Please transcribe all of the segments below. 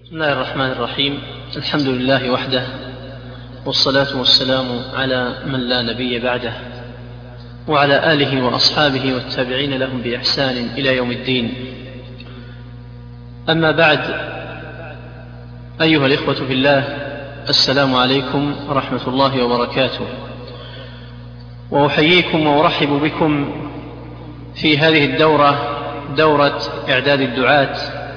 بسم الله الرحمن الرحيم. الحمد لله وحده، والصلاة والسلام على من لا نبي بعده، وعلى آله وأصحابه والتابعين لهم بإحسان إلى يوم الدين. أما بعد، أيها الإخوة في الله، السلام عليكم ورحمة الله وبركاته، وأحييكم وأرحب بكم في هذه الدورة، دورة إعداد الدعاة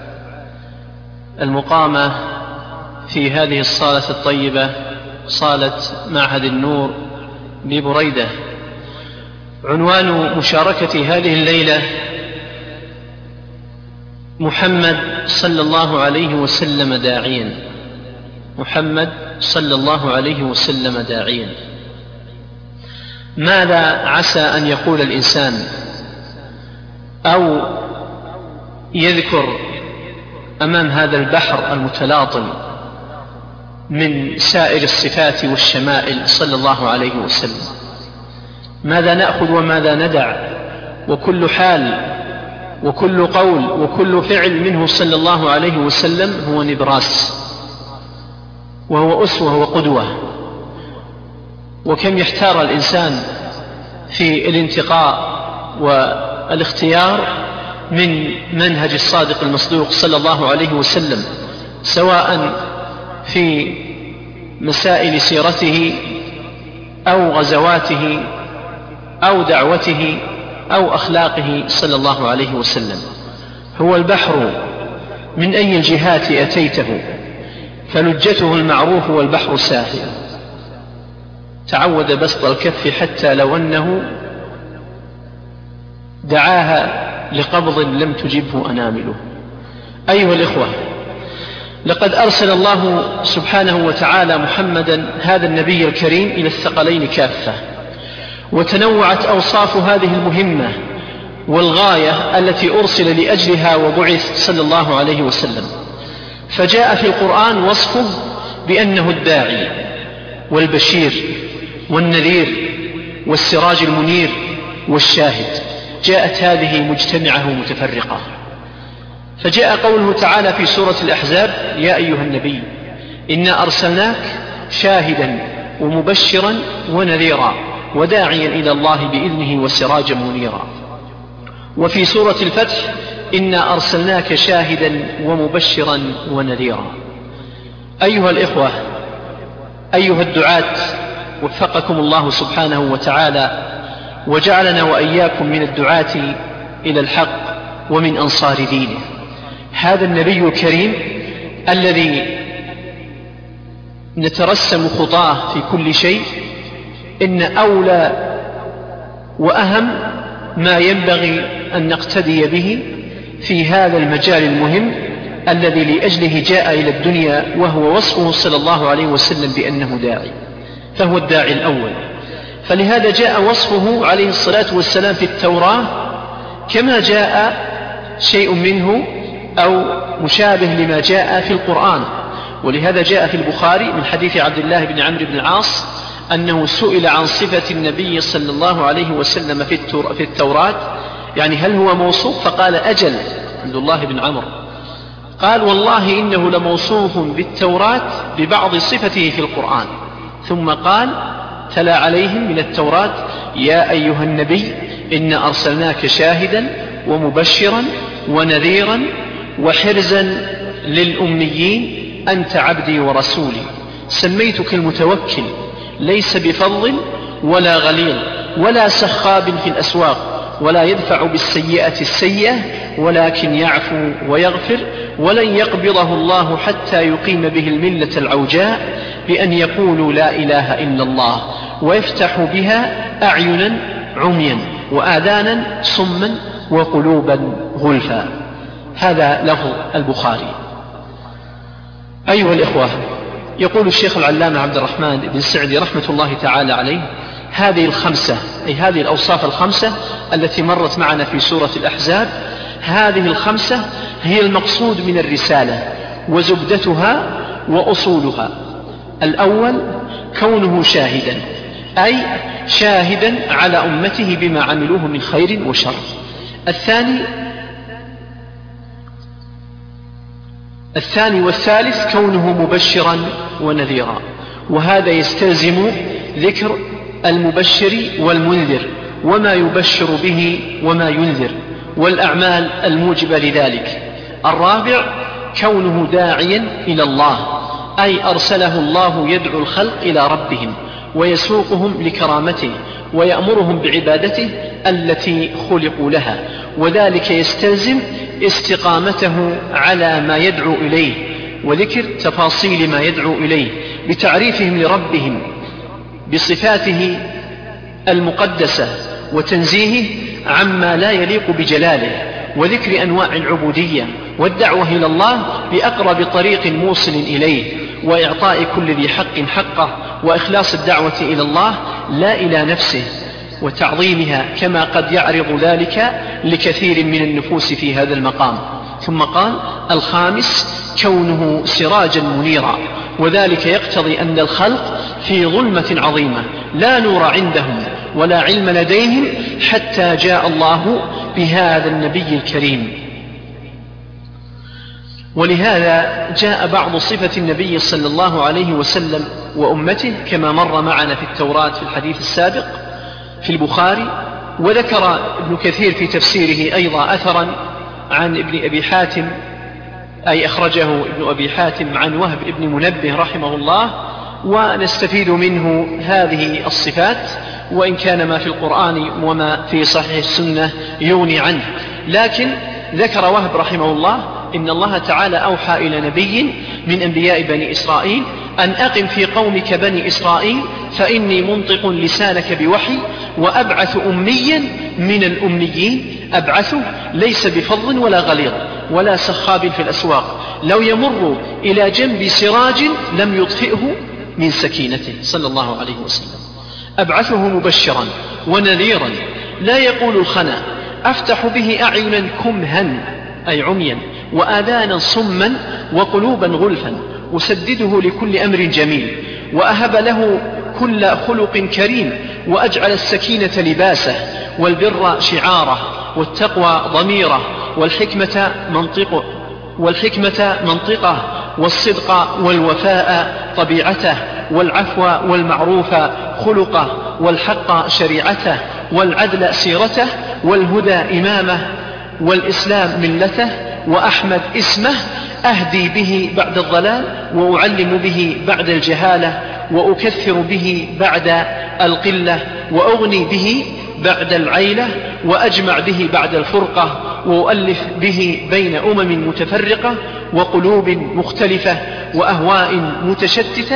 المقامة في هذه الصالة الطيبة، صالة معهد النور ببريدة. عنوان مشاركة هذه الليلة: محمد صلى الله عليه وسلم داعيا. محمد صلى الله عليه وسلم داعيا. ماذا عسى أن يقول الإنسان أو يذكر أمام هذا البحر المتلاطم من سائر الصفات والشمائل صلى الله عليه وسلم؟ ماذا نأخذ وماذا ندع؟ وكل حال وكل قول وكل فعل منه صلى الله عليه وسلم هو نبراس، وهو أسوة وقدوة. وكم يحتار الإنسان في الانتقاء والاختيار من منهج الصادق المصدوق صلى الله عليه وسلم، سواء في مسائل سيرته أو غزواته أو دعوته أو أخلاقه صلى الله عليه وسلم. هو البحر، من أي الجهات أتيته، فلجته المعروف والبحر ساحل. تعود بسط الكف حتى لو أنه دعاها لقبض لم تجبه أنامله. أيها الإخوة، لقد أرسل الله سبحانه وتعالى محمدا هذا النبي الكريم إلى الثقلين كافة، وتنوعت أوصاف هذه المهمة والغاية التي أرسل لأجلها وبعث صلى الله عليه وسلم. فجاء في القرآن وصفه بأنه الداعي والبشير والنذير والسراج المنير والشاهد. جاءت هذه مجتمعة ومتفرقة. فجاء قوله تعالى في سورة الأحزاب: يا أيها النبي إنا أرسلناك شاهدا ومبشرا ونذيرا وداعيا إلى الله بإذنه وسراجا منيرا. وفي سورة الفتح: إنا أرسلناك شاهدا ومبشرا ونذيرا. أيها الإخوة، أيها الدعاة، وفقكم الله سبحانه وتعالى وجعلنا وإياكم من الدعاة إلى الحق ومن أنصار دينه. هذا النبي الكريم الذي نترسم خطاه في كل شيء، إن أولى وأهم ما ينبغي أن نقتدي به في هذا المجال المهم الذي لأجله جاء إلى الدنيا، وهو وصفه صلى الله عليه وسلم بأنه داعي، فهو الداعي الأول. فلهذا جاء وصفه عليه الصلاة والسلام في التوراة كما جاء شيء منه أو مشابه لما جاء في القرآن. ولهذا جاء في البخاري من حديث عبد الله بن عمرو بن العاص أنه سئل عن صفة النبي صلى الله عليه وسلم في التوراة، يعني هل هو موصوف؟ فقال: أجل. عبد الله بن عمرو قال: والله إنه لموصوف بالتوراة ببعض صفته في القرآن. ثم قال: تلا عليهم من التوراة: يا أيها النبي إنا أرسلناك شاهدا ومبشرا ونذيرا وحرزا للأميين أنت عبدي ورسولي، سميتك المتوكل، ليس بفظ ولا غليظ ولا سخاب في الأسواق، ولا يدفع بالسيئة السيئة ولكن يعفو ويغفر، ولن يقبضه الله حتى يقيم به الملة العوجاء بأن يقولوا لا إله إلا الله، ويفتح بها أعينا عميا وآذانا صما وقلوبا غلفا. هذا له البخاري. أيها الإخوة، يقول الشيخ العلامة عبد الرحمن بن سعدي رحمة الله تعالى عليه: هذه الخمسة، أي هذه الأوصاف الخمسة التي مرت معنا في سورة الأحزاب، هذه الخمسة هي المقصود من الرسالة وزبدتها وأصولها. الأول: كونه شاهدا، أي شاهدا على أمته بما عملوه من خير وشر. الثاني: الثاني والثالث كونه مبشرا ونذيرا، وهذا يستلزم ذكر المبشر والمنذر وما يبشر به وما ينذر والأعمال الموجبة لذلك. الرابع كونه داعيا إلى الله، أي أرسله الله يدعو الخلق إلى ربهم ويسوقهم لكرامته ويأمرهم بعبادته التي خلقوا لها، وذلك يستلزم استقامته على ما يدعو إليه وذكر تفاصيل ما يدعو إليه بتعريفهم لربهم بصفاته المقدسة وتنزيهه عما لا يليق بجلاله وذكر أنواع العبودية والدعوة إلى الله بأقرب طريق موصل إليه وإعطاء كل ذي حق حقه وإخلاص الدعوة إلى الله لا إلى نفسه وتعظيمها كما قد يعرض ذلك لكثير من النفوس في هذا المقام. ثم قال الخامس كونه سراجا منيرا، وذلك يقتضي أن الخلق في ظلمة عظيمة لا نور عندهم ولا علم لديهم حتى جاء الله بهذا النبي الكريم. ولهذا جاء بعض صفة النبي صلى الله عليه وسلم وأمته كما مر معنا في التوراة في الحديث السابق في البخاري. وذكر ابن كثير في تفسيره أيضا أثرا عن ابن أبي حاتم، أي أخرجه ابن أبي حاتم عن وهب ابن منبه رحمه الله، ونستفيد منه هذه الصفات، وإن كان ما في القرآن وما في صحيح السنة يغني عنه. لكن ذكر وهب رحمه الله إن الله تعالى أوحى إلى نبي من أنبياء بني إسرائيل أن أقم في قومك بني إسرائيل فإني منطق لسانك بوحي وأبعث أميا من الأميين، أبعثه ليس بفظ ولا غليظ ولا سخاب في الأسواق، لو يمر إلى جنب سراج لم يطفئه من سكينته صلى الله عليه وسلم. أبعثه مبشرا ونذيرا لا يقول الخنا، أفتح به أعينا كمها أي عميا وآذانا صما وقلوبا غلفا، أسدده لكل أمر جميل وأهب له كل خلق كريم، وأجعل السكينة لباسه والبر شعاره والتقوى ضميره والحكمة منطقه والصدق والوفاء طبيعته والعفو والمعروف خلقه والحق شريعته والعدل سيرته والهدى إمامه والإسلام ملته، وأحمد اسمه أهدي به بعد الضلال وأعلم به بعد الجهالة وأكثر به بعد القلة وأغني به بعد العيلة وأجمع به بعد الفرقة وأؤلف به بين أمم متفرقة وقلوب مختلفة وأهواء متشتتة،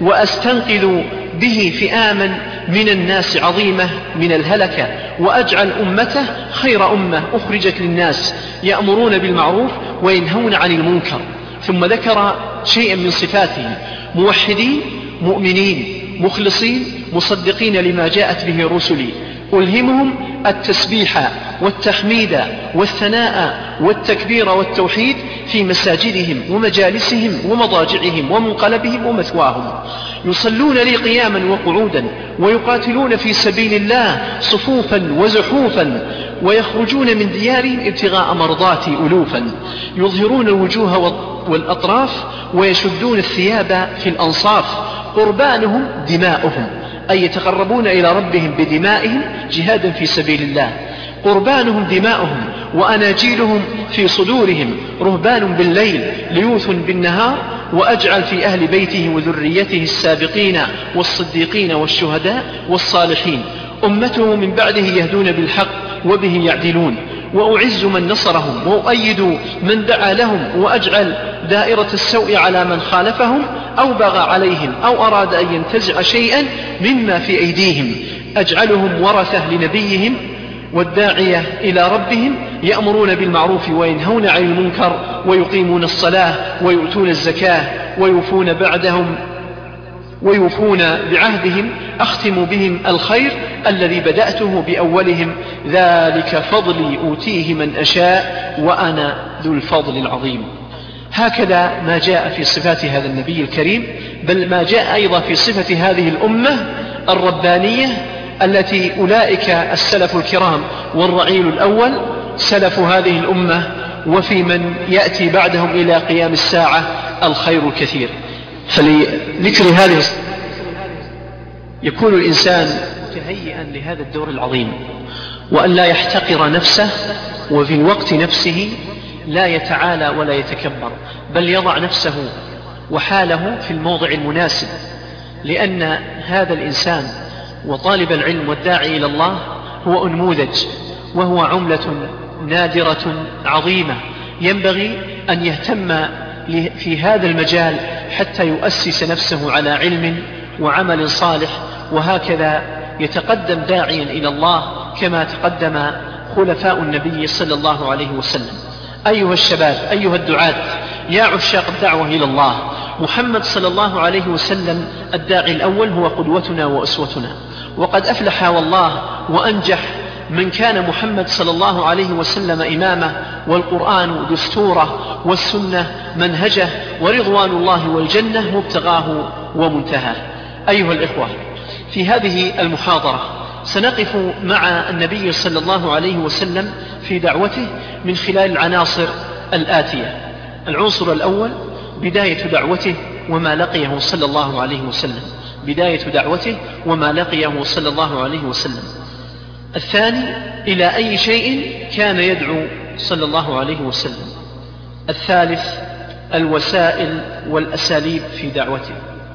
وأستنقذ به فئاما من الناس عظيمة من الهلكة، وأجعل أمته خير أمة أخرجت للناس يأمرون بالمعروف وينهون عن المنكر. ثم ذكر شيئا من صفاتهم: موحدين مؤمنين مخلصين مصدقين لما جاءت به رسلي، ألهمهم التسبيح والتحميد والثناء والتكبير والتوحيد في مساجدهم ومجالسهم ومضاجعهم ومنقلبهم ومثواهم، يصلون لي قياما وقعودا ويقاتلون في سبيل الله صفوفا وزحوفا، ويخرجون من ديارهم ابتغاء مرضاتي ألوفا، يظهرون الوجوه والأطراف ويشدون الثياب في الأنصاف، قربانهم دماؤهم أي يتقربون إلى ربهم بدمائهم جهادا في سبيل الله، قربانهم دماؤهم وأناجيلهم في صدورهم، رهبان بالليل ليوث بالنهار، وأجعل في أهل بيته وذريته السابقين والصديقين والشهداء والصالحين، أمته من بعده يهدون بالحق وبه يعدلون، وأعز من نصرهم وأؤيد من دعا لهم، وأجعل دائرة السوء على من خالفهم أو بغى عليهم أو أراد أن ينتزع شيئا مما في أيديهم، أجعلهم ورثة لنبيهم والداعية إلى ربهم، يأمرون بالمعروف وينهون عن المنكر ويقيمون الصلاة ويؤتون الزكاة ويوفون بعهدهم، أختم بهم الخير الذي بدأته بأولهم، ذلك فضلي أوتيه من أشاء وأنا ذو الفضل العظيم. هكذا ما جاء في صفات هذا النبي الكريم، بل ما جاء أيضا في صفة هذه الأمة الربانية التي أولئك السلف الكرام والرعيل الأول سلف هذه الأمة وفي من يأتي بعدهم إلى قيام الساعة الخير الكثير. فلذكر هذه يكون الإنسان متهيئا لهذا الدور العظيم، وأن لا يحتقر نفسه، وفي الوقت نفسه لا يتعالى ولا يتكبر، بل يضع نفسه وحاله في الموضع المناسب، لأن هذا الإنسان وطالب العلم والداعي إلى الله هو أنموذج، وهو عملة نادرة عظيمة، ينبغي أن يهتم في هذا المجال حتى يؤسس نفسه على علم وعمل صالح، وهكذا يتقدم داعيا إلى الله كما تقدم خلفاء النبي صلى الله عليه وسلم. أيها الشباب، أيها الدعاة، يا عشاق الدعوة إلى الله، محمد صلى الله عليه وسلم الداعي الأول هو قدوتنا وأسوتنا، وقد أفلح والله وأنجح من كان محمد صلى الله عليه وسلم إمامه، والقرآن دستوره، والسنة منهجه، ورضوان الله والجنة مبتغاه ومنتهاه. أيها الإخوة، في هذه المحاضرة سنقف مع النبي صلى الله عليه وسلم في دعوته من خلال العناصر الآتية. العنصر الأول بداية دعوته وما لقيه صلى الله عليه وسلم، بداية دعوته وما لقيه صلى الله عليه وسلم. الثاني إلى أي شيء كان يدعو صلى الله عليه وسلم. الثالث الوسائل والأساليب في دعوته.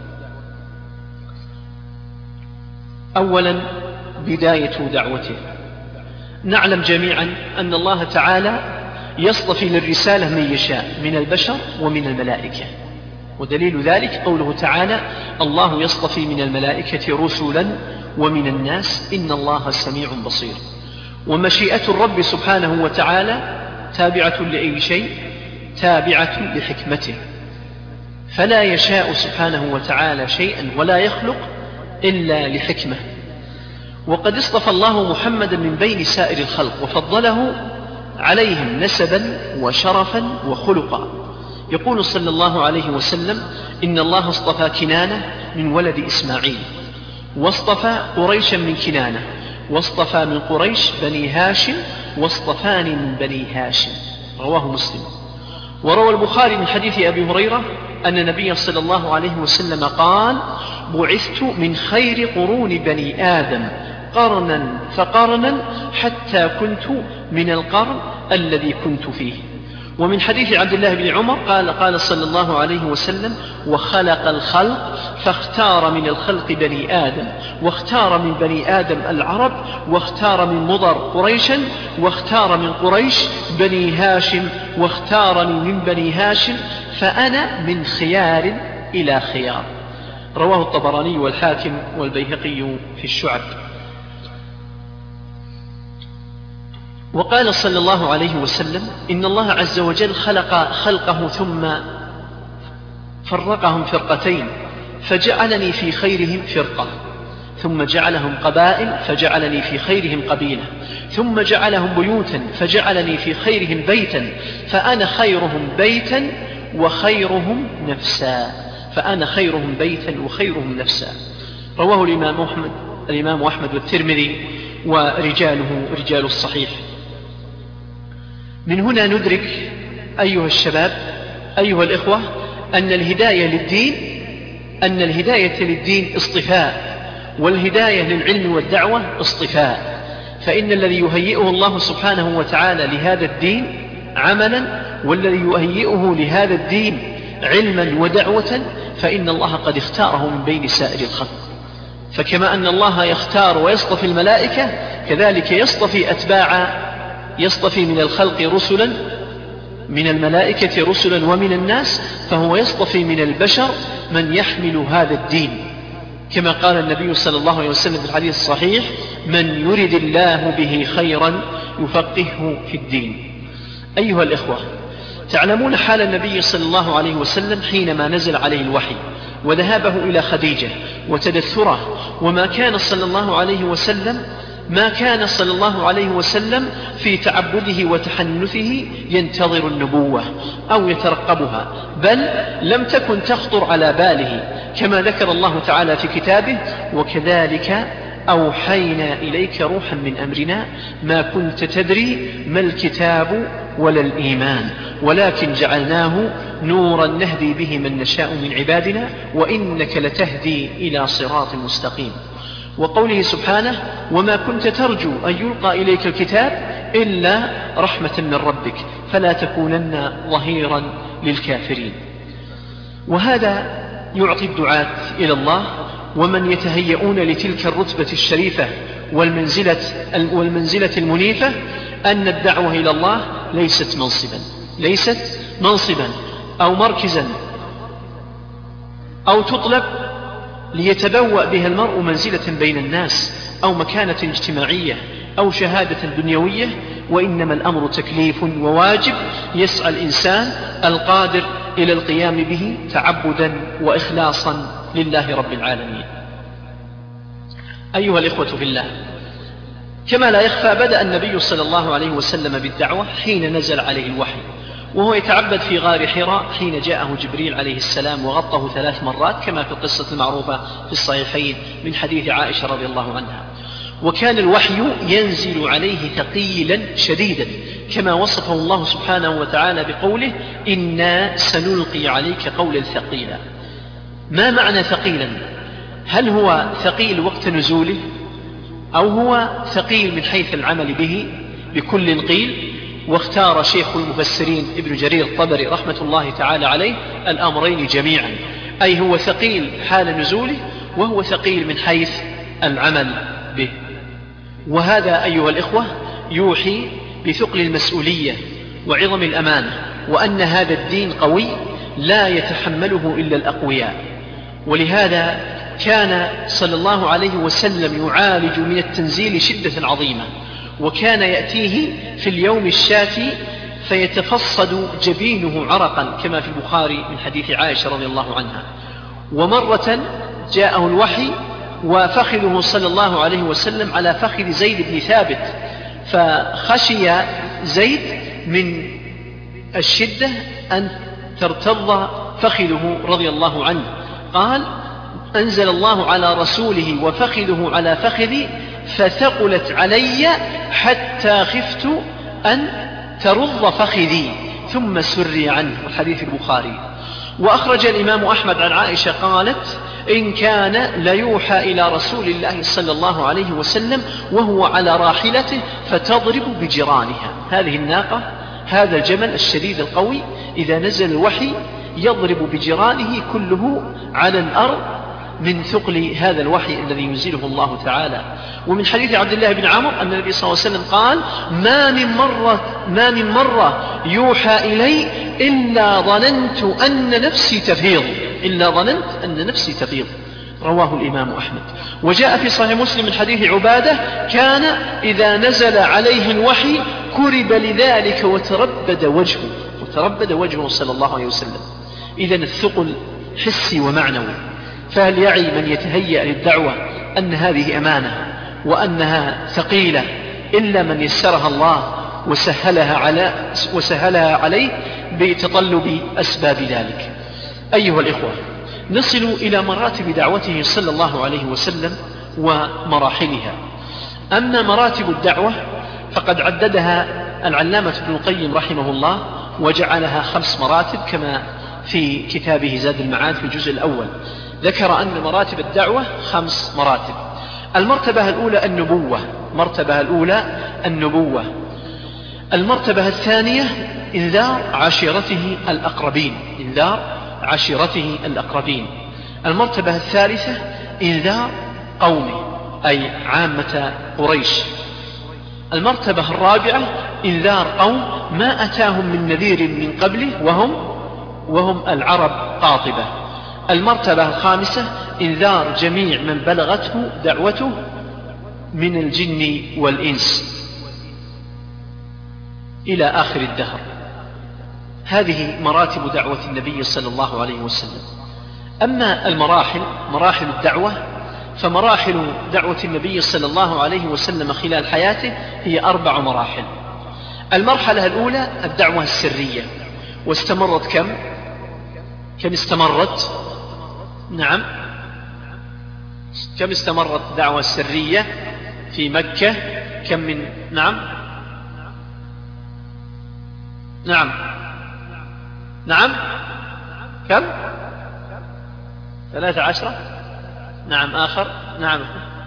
أولا بداية دعوته. نعلم جميعا أن الله تعالى يصطفي للرسالة من يشاء من البشر ومن الملائكة، ودليل ذلك قوله تعالى: الله يصطفي من الملائكة رسلا ومن الناس إن الله سميع بصير. ومشيئة الرب سبحانه وتعالى تابعة لأي شيء؟ تابعة لحكمته، فلا يشاء سبحانه وتعالى شيئا ولا يخلق إلا لحكمة. وقد اصطفى الله محمدا من بين سائر الخلق وفضله عليهم نسبا وشرفا وخلقا. يقول صلى الله عليه وسلم: إن الله اصطفى كنانة من ولد إسماعيل، واصطفى قريشا من كنانة، واصطفى من قريش بني هاشم، واصطفاني من بني هاشم. رواه مسلم. وروى البخاري من حديث أبي هريرة أن النبي صلى الله عليه وسلم قال: بعثت من خير قرون بني آدم قرنا فقرنا حتى كنت من القرن الذي كنت فيه. ومن حديث عبد الله بن عمر قال صلى الله عليه وسلم: وخلق الخلق فاختار من الخلق بني آدم، واختار من بني آدم العرب، واختار من مضر قريشا، واختار من قريش بني هاشم، واختارني من بني هاشم، فأنا من خيار إلى خيار. رواه الطبراني والحاكم والبيهقي في الشعب. وقال صلى الله عليه وسلم: إن الله عز وجل خلق خلقه ثم فرقهم فرقتين، فجعلني في خيرهم فرقة، ثم جعلهم قبائل فجعلني في خيرهم قبيلة، ثم جعلهم بيوتا فجعلني في خيرهم بيتا، فأنا خيرهم بيتا وخيرهم نفسا، فأنا خيرهم بيتا وخيرهم نفسا. رواه الإمام أحمد والترمذي، ورجاله رجال الصحيح. من هنا ندرك أيها الشباب، أيها الإخوة، أن الهداية للدين اصطفاء، والهداية للعلم والدعوة اصطفاء. فإن الذي يهيئه الله سبحانه وتعالى لهذا الدين عملا، والذي يهيئه لهذا الدين علما ودعوة، فإن الله قد اختاره من بين سائر الخلق. فكما أن الله يختار ويصطفي الملائكة، كذلك يصطفي من الخلق رسلا، من الملائكة رسلا ومن الناس، فهو يصطفي من البشر من يحمل هذا الدين، كما قال النبي صلى الله عليه وسلم في الحديث الصحيح: من يرد الله به خيرا يفقهه في الدين. أيها الإخوة، تعلمون حال النبي صلى الله عليه وسلم حينما نزل عليه الوحي، وذهابه إلى خديجة وتدثره، وما كان صلى الله عليه وسلم في تعبده وتحنثه ينتظر النبوة أو يترقبها، بل لم تكن تخطر على باله، كما ذكر الله تعالى في كتابه: وكذلك أوحينا إليك روحا من أمرنا ما كنت تدري ما الكتاب ولا الإيمان، ولكن جعلناه نورا نهدي به من نشاء من عبادنا وإنك لتهدي إلى صراط مستقيم. وقوله سبحانه: وما كنت ترجو أن يلقى إليك الكتاب إلا رحمة من ربك فلا تكونن ظهيرا للكافرين. وهذا يعطي الدعاة إلى الله ومن يتهيئون لتلك الرتبة الشريفة والمنزلة المنيفة أن الدعوة إلى الله ليست منصبا أو مركزا أو تطلب ليتبوأ بها المرء منزلة بين الناس أو مكانة اجتماعية أو شهادة دنيوية، وإنما الأمر تكليف وواجب يسعى الإنسان القادر إلى القيام به تعبدا وإخلاصا لله رب العالمين. أيها الإخوة في الله، كما لا يخفى بدأ النبي صلى الله عليه وسلم بالدعوة حين نزل عليه الوحي، وهو يتعبد في غار حراء حين جاءه جبريل عليه السلام وغطه 3 مرات كما في القصة المعروفة في الصحيحين من حديث عائشة رضي الله عنها. وكان الوحي ينزل عليه ثقيلا شديدا كما وصفه الله سبحانه وتعالى بقوله: إنا سنلقي عليك قولا ثقيلا. ما معنى ثقيلا؟ هل هو ثقيل وقت نزوله أو هو ثقيل من حيث العمل به؟ بكل قيل. واختار شيخ المفسرين ابن جرير الطبري رحمة الله تعالى عليه الأمرين جميعا، أي هو ثقيل حال نزوله وهو ثقيل من حيث العمل به. وهذا أيها الإخوة يوحي بثقل المسؤولية وعظم الأمانة، وأن هذا الدين قوي لا يتحمله إلا الأقوياء. ولهذا كان صلى الله عليه وسلم يعالج من التنزيل شدة عظيمة، وكان يأتيه في اليوم الشاتي فيتفصد جبينه عرقا كما في البخاري من حديث عائشة رضي الله عنها. ومرة جاءه الوحي وفخذه صلى الله عليه وسلم على فخذ زيد بن ثابت، فخشي زيد من الشدة أن ترتض فخذه رضي الله عنه، قال: أنزل الله على رسوله وفخذه على فخذي فثقلت علي حتى خفت أن ترض فخذي ثم سري عنه. الحديث البخاري. وأخرج الإمام أحمد عن عائشة قالت: إن كان ليوحى إلى رسول الله صلى الله عليه وسلم وهو على راحلته فتضرب بجرانها. هذه الناقة، هذا الجمل الشديد القوي، إذا نزل الوحي يضرب بجرانه كله على الأرض من ثقل هذا الوحي الذي ينزله الله تعالى. ومن حديث عبد الله بن عمرو أن النبي صلى الله عليه وسلم قال: ما من مرة يوحى إلي إلا ظننت أن نفسي تفيض. رواه الإمام أحمد. وجاء في صحيح مسلم من حديث عبادة: كان إذا نزل عليه الوحي كرب لذلك وتربد وجهه صلى الله عليه وسلم. إذن الثقل حسي ومعنوي. فهل يعي من يتهيأ للدعوة أن هذه أمانة وأنها ثقيلة إلا من يسرها الله وسهلها عليه بتطلب أسباب ذلك؟ أيها الإخوة، نصل إلى مراتب دعوته صلى الله عليه وسلم ومراحلها. أما مراتب الدعوة فقد عددها العلامة ابن القيم رحمه الله وجعلها 5 مراتب كما في كتابه زاد المعاد في الجزء الأول. ذكر أن مراتب الدعوة 5 مراتب. المرتبة الأولى النبوة. المرتبة الثانية إنذار عشيرته الأقربين. المرتبة الثالثة إنذار قومه أي عامة قريش. المرتبة الرابعة إنذار قوم ما أتاهم من نذير من قبله وهم العرب قاطبة. المرتبة الخامسة إنذار جميع من بلغته دعوته من الجن والإنس إلى آخر الدهر. هذه مراتب دعوة النبي صلى الله عليه وسلم. أما مراحل الدعوة، فمراحل دعوة النبي صلى الله عليه وسلم خلال حياته هي 4 مراحل. المرحلة الأولى الدعوة السرية، واستمرت كم استمرت؟ نعم، كم استمرت الدعوة السرية في مكة؟ كم من نعم. نعم. كم؟ 13. نعم. آخر. نعم.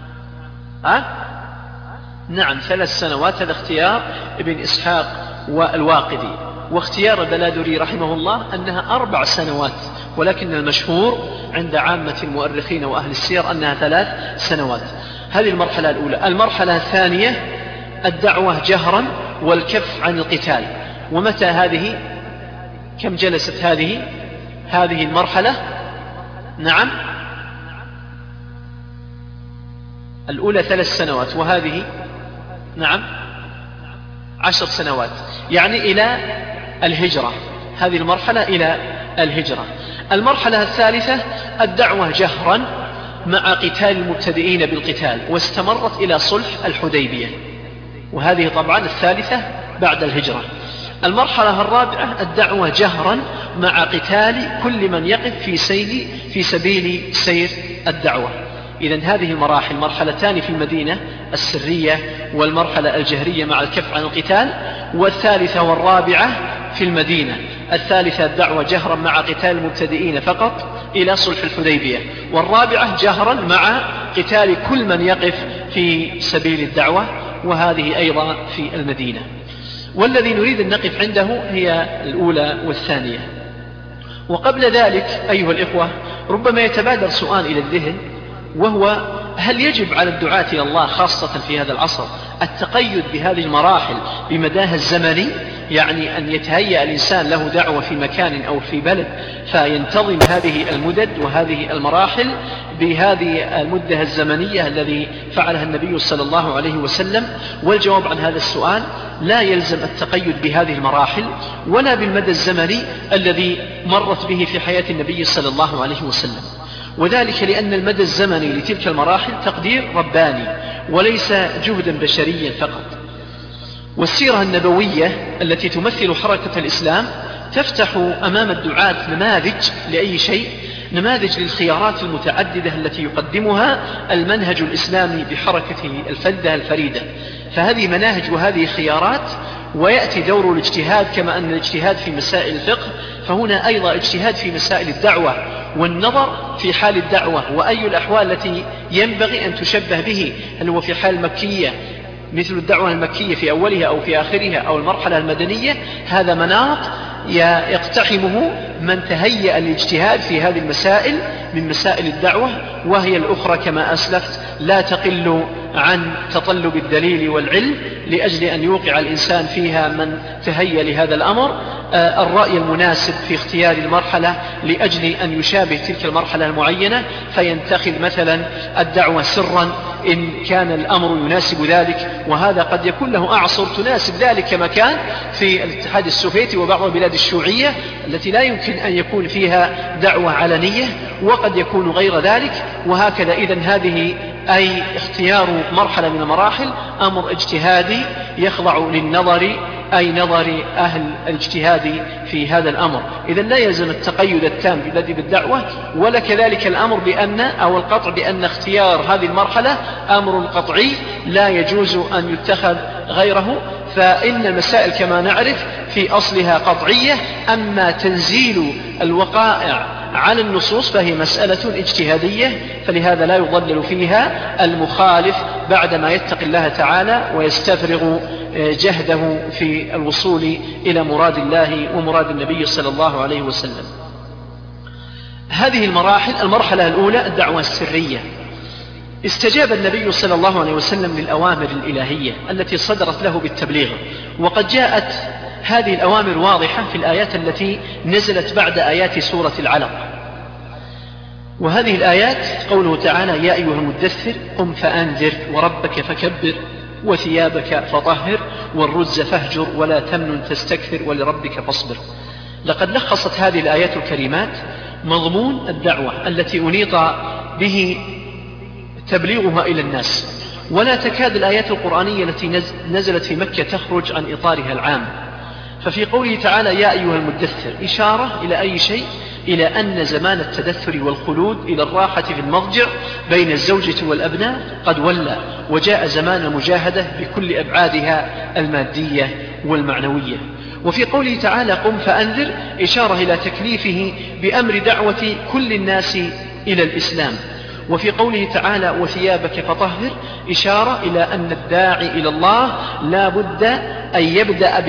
نعم 3 سنوات. هذا اختيار ابن إسحاق والواقدي، واختيار البلادري رحمه الله أنها 4 سنوات، ولكن المشهور عند عامة المؤرخين وأهل السير أنها 3 سنوات. هذه المرحلة الأولى. المرحلة الثانية الدعوة جهرا والكف عن القتال. ومتى هذه؟ كم جلست هذه المرحلة؟ نعم. الأولى 3 سنوات، وهذه نعم 10 سنوات، يعني إلى الهجرة. هذه المرحلة إلى الهجرة. المرحلة الثالثة الدعوة جهرا مع قتال المبتدئين بالقتال، واستمرت إلى صلح الحديبية، وهذه طبعا الثالثة بعد الهجرة. المرحلة الرابعة الدعوة جهرا مع قتال كل من يقف في سبيل سير الدعوة. إذن هذه المراحل مرحلتان في المدينة السرية، والمرحلة الجهرية مع الكف عن القتال، والثالثة والرابعة في المدينة. الثالثة الدعوة جهرا مع قتال المبتدئين فقط إلى صلح الحديبية، والرابعة جهرا مع قتال كل من يقف في سبيل الدعوة، وهذه أيضا في المدينة. والذي نريد أن نقف عنده هي الأولى والثانية. وقبل ذلك أيها الإخوة ربما يتبادر سؤال إلى الذهن، وهو هل يجب على الدعاة إلى الله خاصة في هذا العصر التقيد بهذه المراحل بمداها الزمني؟ يعني أن يتهيأ الإنسان له دعوة في مكان أو في بلد فينتظم هذه المدد وهذه المراحل بهذه المدة الزمنية الذي فعلها النبي صلى الله عليه وسلم؟ والجواب عن هذا السؤال لا يلزم التقيد بهذه المراحل ولا بالمدى الزمني الذي مرت به في حياة النبي صلى الله عليه وسلم، وذلك لأن المدى الزمني لتلك المراحل تقدير رباني وليس جهدا بشريا فقط. والسيرة النبوية التي تمثل حركة الإسلام تفتح أمام الدعاة نماذج لأي شيء، نماذج للخيارات المتعددة التي يقدمها المنهج الإسلامي بحركته الفذة الفريدة. فهذه مناهج وهذه خيارات، ويأتي دور الاجتهاد كما أن الاجتهاد في مسائل الفقه، فهنا أيضا اجتهاد في مسائل الدعوة والنظر في حال الدعوة وأي الأحوال التي ينبغي أن تشبه به، هل هو في حال مكية مثل الدعوة المكية في أولها أو في آخرها أو المرحلة المدنية. هذا مناط يقتحمه من تهيأ الاجتهاد في هذه المسائل من مسائل الدعوة، وهي الأخرى كما أسلفت لا تقل عن تطلب الدليل والعلم لأجل أن يوقع الإنسان فيها من تهيأ لهذا الأمر الرأي المناسب في اختيار المرحلة لأجل أن يشابه تلك المرحلة المعينة، فينتخذ مثلا الدعوة سرا إن كان الأمر يناسب ذلك، وهذا قد يكون له أعصر تناسب ذلك كما كان في الاتحاد السوفيتي وبعض البلاد الشيوعية التي لا يمكن أن يكون فيها دعوة علنية، وقد يكون غير ذلك، وهكذا. إذن هذه أي اختيار مرحلة من المراحل أمر اجتهادي يخضع للنظر، أي نظر أهل الاجتهاد في هذا الأمر. إذن لا يلزم التقيد التام بالذي بالدعوة، ولا كذلك الأمر بأن أو القطع بأن اختيار هذه المرحلة أمر قطعي لا يجوز أن يتخذ غيره، فإن المسائل كما نعرف في أصلها قطعية، أما تنزيل الوقائع على النصوص فهي مسألة اجتهادية، فلهذا لا يضلل فيها المخالف بعدما يتقي الله تعالى ويستفرغ جهده في الوصول إلى مراد الله ومراد النبي صلى الله عليه وسلم. هذه المراحل، المرحلة الأولى الدعوة السرية، استجاب النبي صلى الله عليه وسلم للأوامر الإلهية التي صدرت له بالتبليغ، وقد جاءت هذه الأوامر واضحة في الآيات التي نزلت بعد آيات سورة العلق. وهذه الآيات قوله تعالى: يا أيها المدثر قم فأنذر وربك فكبر وثيابك فطهر والرجز فاهجر ولا تمنن تستكثر ولربك فاصبر. لقد لخصت هذه الآيات الكريمات مضمون الدعوة التي أنيط به تبليغها إلى الناس، ولا تكاد الآيات القرآنية التي نزلت في مكة تخرج عن إطارها العام. ففي قوله تعالى يا أيها المدثر إشارة إلى أي شيء؟ إلى أن زمان التدثر والخلود إلى الراحة في المضجع بين الزوجة والأبناء قد ولى، وجاء زمان المجاهدة بكل أبعادها المادية والمعنوية. وفي قوله تعالى قم فأنذر إشارة إلى تكليفه بأمر دعوة كل الناس إلى الإسلام. وفي قوله تعالى وثيابك فطهر إشارة إلى أن الداعي إلى الله لا بد أن يبدأ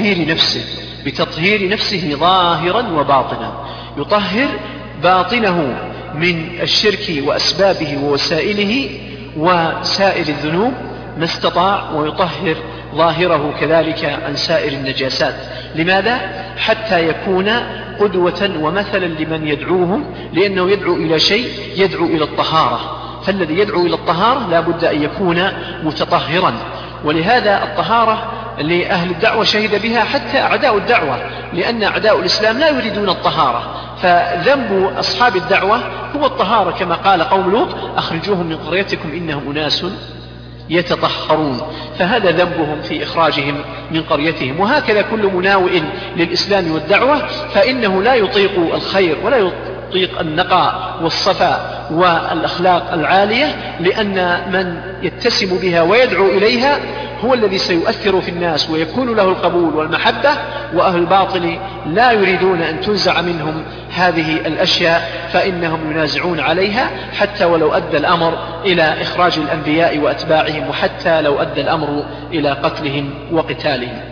بتطهير نفسه ظاهرا وباطنا، يطهر باطنه من الشرك وأسبابه ووسائله وسائر الذنوب ما استطاع، ويطهر ظاهره كذلك عن سائر النجاسات. لماذا؟ حتى يكون قدوة ومثلا لمن يدعوهم، لأنه يدعو إلى شيء يدعو إلى الطهارة، فالذي يدعو إلى الطهارة لا بد أن يكون متطهرا. ولهذا الطهارة لأهل الدعوة شهد بها حتى أعداء الدعوة، لأن أعداء الإسلام لا يريدون الطهارة، فذنب أصحاب الدعوة هو الطهارة، كما قال قوم لوط أخرجوهم من قريتكم إنهم أناس يتطهرون، فهذا ذنبهم في إخراجهم من قريتهم. وهكذا كل مناوئ للإسلام والدعوة فإنه لا يطيق الخير ولا يطيق النقاء والصفاء والأخلاق العالية، لأن من يتسم بها ويدعو إليها هو الذي سيؤثر في الناس ويكون له القبول والمحبة، وأهل الباطل لا يريدون أن تنزع منهم هذه الأشياء، فإنهم ينازعون عليها حتى ولو أدى الأمر إلى إخراج الأنبياء وأتباعهم، وحتى لو أدى الأمر إلى قتلهم وقتالهم.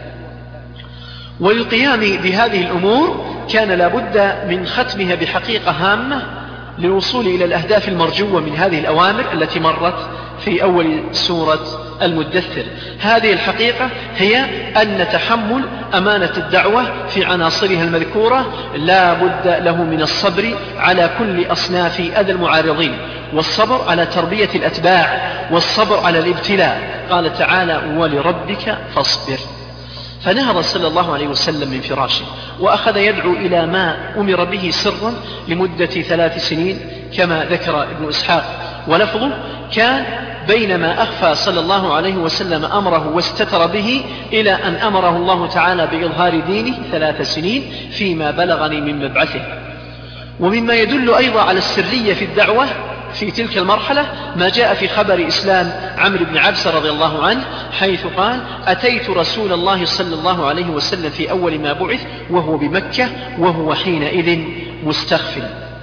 وللقيام بهذه الأمور كان لابد من ختمها بحقيقة هامة للوصول إلى الأهداف المرجوة من هذه الأوامر التي مرت في أول سورة المدثر. هذه الحقيقة هي أن تحمل أمانة الدعوة في عناصرها المذكورة لا بد له من الصبر على كل أصناف أذى المعارضين، والصبر على تربية الأتباع، والصبر على الابتلاء. قال تعالى ولربك فاصبر. فنهض صلى الله عليه وسلم من فراشه وأخذ يدعو إلى ما أمر به سرا لمدة 3 سنين كما ذكر ابن إسحاق، ولفظه كان بينما أخفى صلى الله عليه وسلم أمره واستتر به إلى أن أمره الله تعالى بإظهار دينه 3 سنين فيما بلغني من مبعثه. ومما يدل أيضا على السرية في الدعوة في تلك المرحلة ما جاء في خبر إسلام عمرو بن عبسة رضي الله عنه، حيث قال أتيت رسول الله صلى الله عليه وسلم في أول ما بعث وهو بمكة وهو حينئذ مستخف.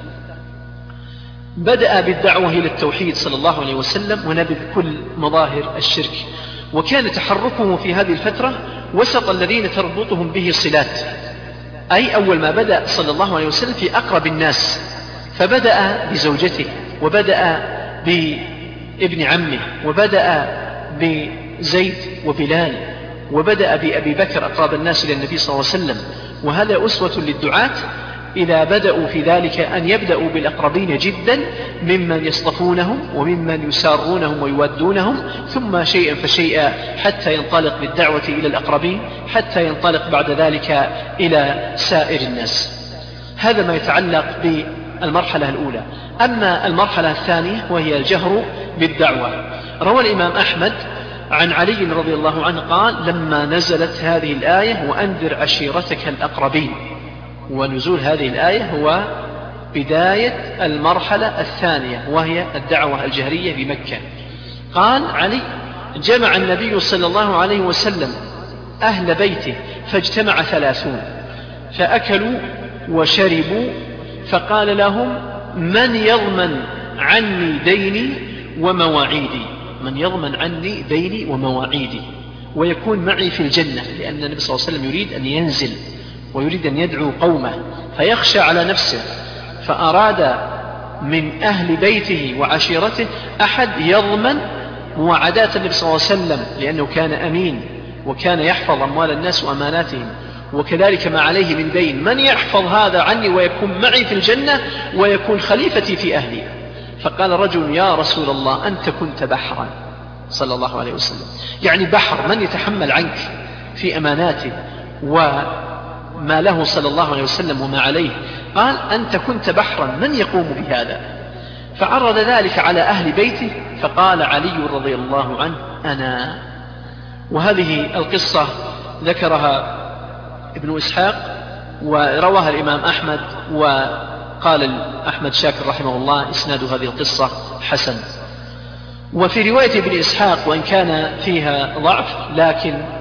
بدأ بالدعوة إلى التوحيد صلى الله عليه وسلم ونبذ كل مظاهر الشرك، وكان تحركه في هذه الفترة وسط الذين تربطهم به صلات، أي أول ما بدأ صلى الله عليه وسلم في أقرب الناس، فبدأ بزوجته، وبدأ بابن عمه، وبدأ بزيد وبلال، وبدأ بأبي بكر أقرب الناس إلى النبي صلى الله عليه وسلم. وهذا أسوة للدعاة إذا بدأوا في ذلك أن يبدأوا بالأقربين جدا ممن يصطفونهم وممن يسارونهم ويودونهم، ثم شيئا فشيئا حتى ينطلق بالدعوة إلى الأقربين، حتى ينطلق بعد ذلك إلى سائر الناس. هذا ما يتعلق بالمرحلة الأولى. أما المرحلة الثانية وهي الجهر بالدعوة، روى الإمام أحمد عن علي رضي الله عنه قال لما نزلت هذه الآية وأنذر عشيرتك الأقربين، ونزول هذه الآية هو بداية المرحلة الثانية وهي الدعوة الجهرية بمكة. قال علي جمع النبي صلى الله عليه وسلم أهل بيته فاجتمع 30 فأكلوا وشربوا، فقال لهم من يضمن عني ديني ومواعيدي، من يضمن عني ديني ومواعيدي ويكون معي في الجنة، لأن النبي صلى الله عليه وسلم يريد أن ينزل ويريد أن يدعو قومه فيخشى على نفسه، فأراد من أهل بيته وعشيرته أحد يضمن مواعدات النبي صلى الله عليه وسلم، لأنه كان أمين وكان يحفظ أموال الناس وأماناتهم، وكذلك ما عليه من دين، من يحفظ هذا عني ويكون معي في الجنة ويكون خليفتي في أهلي. فقال رجل يا رسول الله أنت كنت بحرا صلى الله عليه وسلم، يعني بحر من يتحمل عنك في أماناته وما له صلى الله عليه وسلم وما عليه، قال أنت كنت بحرا من يقوم بهذا؟ فعرض ذلك على أهل بيته، فقال علي رضي الله عنه أنا. وهذه القصة ذكرها ابن إسحاق ورواها الإمام أحمد، وقال أحمد شاكر رحمه الله إسناد هذه القصة حسن. وفي رواية ابن إسحاق وإن كان فيها ضعف لكن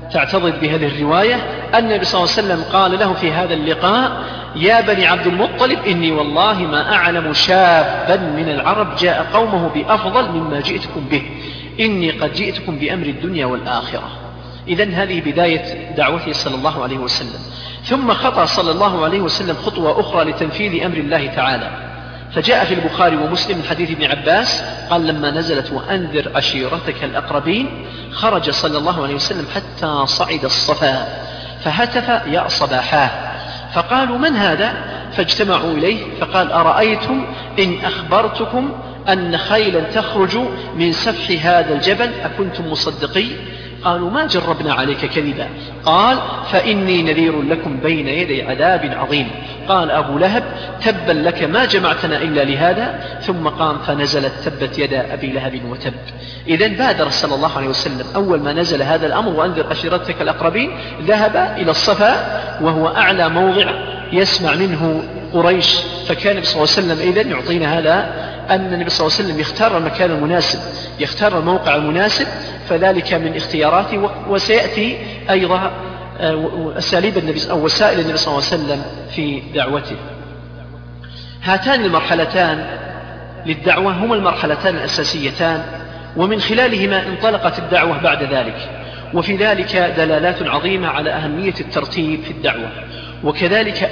تعتضد بهذه الرواية أن النبي صلى الله عليه وسلم قال له في هذا اللقاء: يا بني عبد المطلب إني والله ما أعلم شابا من العرب جاء قومه بأفضل مما جئتكم به، إني قد جئتكم بأمر الدنيا والآخرة. إذن هذه بداية دعوته صلى الله عليه وسلم. ثم خطى صلى الله عليه وسلم خطوة أخرى لتنفيذ أمر الله تعالى، فجاء في البخاري ومسلم من حديث ابن عباس قال: لما نزلت وأنذر عشيرتك الأقربين خرج صلى الله عليه وسلم حتى صعد الصفا فهتف: يا صباحاه. فقالوا: من هذا؟ فاجتمعوا إليه فقال: أرأيتم إن أخبرتكم أن خيلا تخرج من سفح هذا الجبل أكنتم مصدقي؟ قالوا: ما جربنا عليك كذبا. قال: فإني نذير لكم بين يدي عذاب عظيم. قال أبو لهب: تبا لك ما جمعتنا إلا لهذا. ثم قام فنزلت: تبت يدا أبي لهب وتب. إذن بادر صلى الله عليه وسلم أول ما نزل هذا الأمر: وأنذر عشيرتك الأقربين، ذهب إلى الصفا وهو أعلى موضع يسمع منه قريش. فكان النبي صلى الله عليه وسلم إذن يعطينا هذا أن النبي صلى الله عليه وسلم يختار المكان المناسب، يختار الموقع المناسب، فذلك من اختياراته. وسيأتي أيضا أساليب النبي أو وسائل النبي صلى الله عليه وسلم في دعوته. هاتان المرحلتان للدعوة هما المرحلتان الأساسيتان، ومن خلالهما انطلقت الدعوة بعد ذلك. وفي ذلك دلالات عظيمة على أهمية الترتيب في الدعوة، وكذلك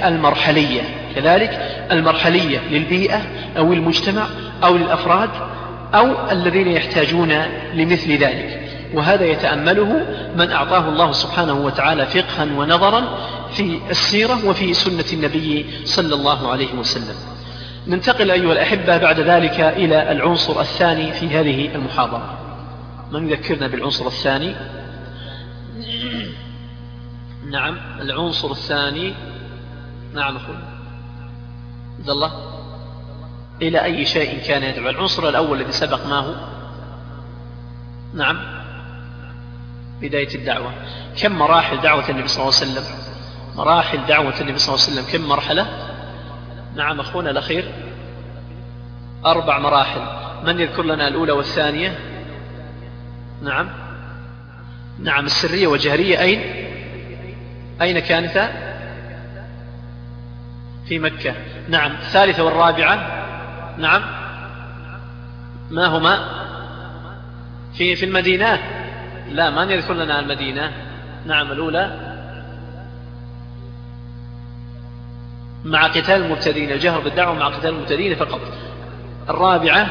المرحلية للبيئة أو المجتمع أو للأفراد أو الذين يحتاجون لمثل ذلك. وهذا يتأمله من أعطاه الله سبحانه وتعالى فقها ونظرا في السيرة وفي سنة النبي صلى الله عليه وسلم. ننتقل أيها الأحبة بعد ذلك إلى العنصر الثاني في هذه المحاضرة. من يذكرنا بالعنصر الثاني؟ نعم، العنصر الثاني. نعم أخونا عبد الله. إلى أي شيء كان يدعو؟ العنصر الأول الذي سبق ما هو؟ نعم، بداية الدعوة. كم مراحل دعوة النبي صلى الله عليه وسلم؟ مراحل دعوة النبي صلى الله عليه وسلم كم مرحلة؟ نعم أخونا الأخير، 4 مراحل. من يذكر لنا الأولى والثانية؟ نعم، السرية والجهرية أين كانتا؟ في مكة. نعم، الثالثة والرابعة؟ نعم، ما هما؟ في المدينة؟ لا، من يذكر لنا المدينة؟ نعم، الأولى مع قتال المبتدئين، الجهر بالدعوة مع قتال المبتدئين فقط. الرابعة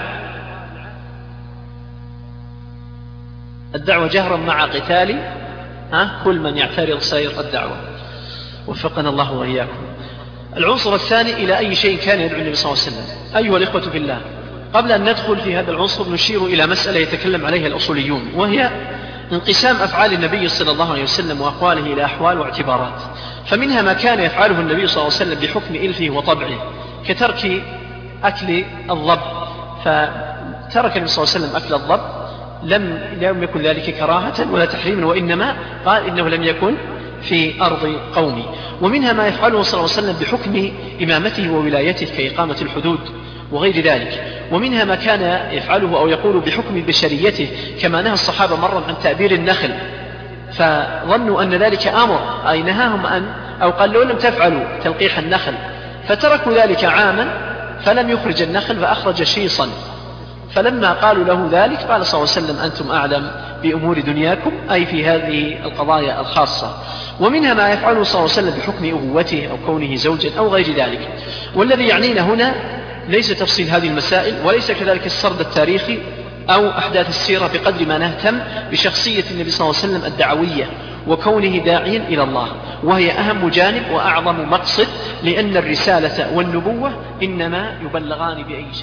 الدعوة جهرا مع قتال كل من يعترض سير الدعوة. وفقنا الله وإياكم. العنصر الثاني: إلى أي شيء كان يدعو النبي صلى الله عليه وسلم؟ أيها الإخوة في الله، قبل أن ندخل في هذا العنصر نشير إلى مسألة يتكلم عليها الأصوليون، وهي انقسام أفعال النبي صلى الله عليه وسلم وأقواله إلى أحوال واعتبارات. فمنها ما كان يفعله النبي صلى الله عليه وسلم بحكم إلفه وطبعه، كترك أكل الضب، فترك النبي صلى الله عليه وسلم أكل الضب، لم يكن ذلك كراهة ولا تحريما، وإنما قال إنه لم يكن في أرض قومي. ومنها ما يفعله صلى الله عليه وسلم بحكم إمامته وولايته كإقامة الحدود وغير ذلك. ومنها ما كان يفعله أو يقول بحكم بشريته، كما نهى الصحابة مرة عن تأبير النخل، فظنوا أن ذلك أمر، أي نهاهم أو قال لو لم تفعلوا تلقيح النخل، فتركوا ذلك عاما فلم يخرج النخل فأخرج شيصا. فلما قالوا له ذلك قال صلى الله عليه وسلم: أنتم أعلم بأمور دنياكم، أي في هذه القضايا الخاصة. ومنها ما يفعله صلى الله عليه وسلم بحكم أبوته أو كونه زوجا أو غير ذلك. والذي يعنينا هنا ليس تفصيل هذه المسائل، وليس كذلك السرد التاريخي أو أحداث السيرة، بقدر ما نهتم بشخصية النبي صلى الله عليه وسلم الدعوية وكونه داعيا إلى الله، وهي أهم جانب وأعظم مقصد، لأن الرسالة والنبوة إنما يبلغان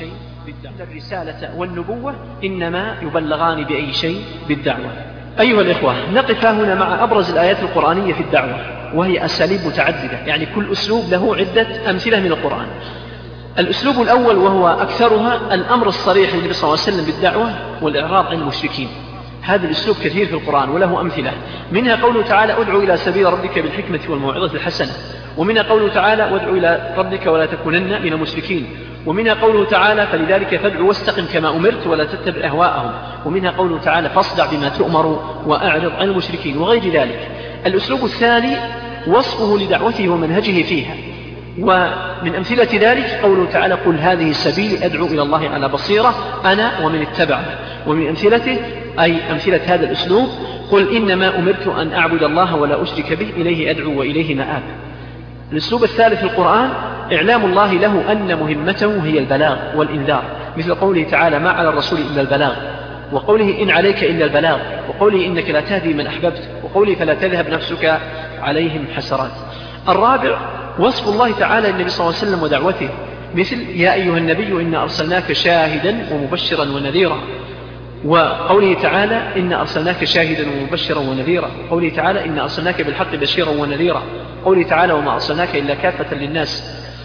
بأي شيء بالدعوة. أيها الإخوة، نقف هنا مع أبرز الآيات القرآنية في الدعوة، وهي أساليب متعددة، يعني كل أسلوب له عدة أمثلة من القرآن. الأسلوب الأول وهو أكثرها الأمر الصريح للنبي صلى الله عليه وسلم بالدعوة والإعراض عن المشركين. هذا الأسلوب كثير في القرآن وله أمثلة، منها قوله تعالى: ادعو إلى سبيل ربك بالحكمة والموعظة الحسنة، ومنها قوله تعالى: وادعو إلى ربك ولا تكونن من المشركين، ومنها قوله تعالى: فلذلك فادع واستقم كما أمرت ولا تتبع أهواءهم، ومنها قوله تعالى: فاصدع بما تؤمر وأعرض عن المشركين، وغير ذلك. الأسلوب الثاني وصفه لدعوته ومنهجه فيها، ومن أمثلة ذلك قوله تعالى قل هذه سبيلي أدعو إلى الله على بصيرة أنا ومن اتبعني. ومن أمثلته أي أمثلة هذا الأسلوب قل إنما أمرت أن أعبد الله ولا أشرك به إليه أدعو وإليه مآب. الأسلوب الثالث في القرآن إعلام الله له أن مهمته هي البلاغ والإنذار، مثل قوله تعالى ما على الرسول إلا البلاغ، وقوله إن عليك إلا البلاغ، وقوله إنك لا تهدي من أحببت، وقوله فلا تذهب نفسك عليهم حسرات. الرابع وصف الله تعالى النبي صلى الله عليه وسلم ودعوته، مثل يا أيها النبي إنا أرسلناك شاهدا ومبشرا ونذيرا، وقوله تعالى إنا أرسلناك شاهدا ومبشرا ونذيرا، قوله تعالى إنا أرسلناك بالحق بشيرا ونذيرا، قوله تعالى وما أرسلناك إلا كافة للناس.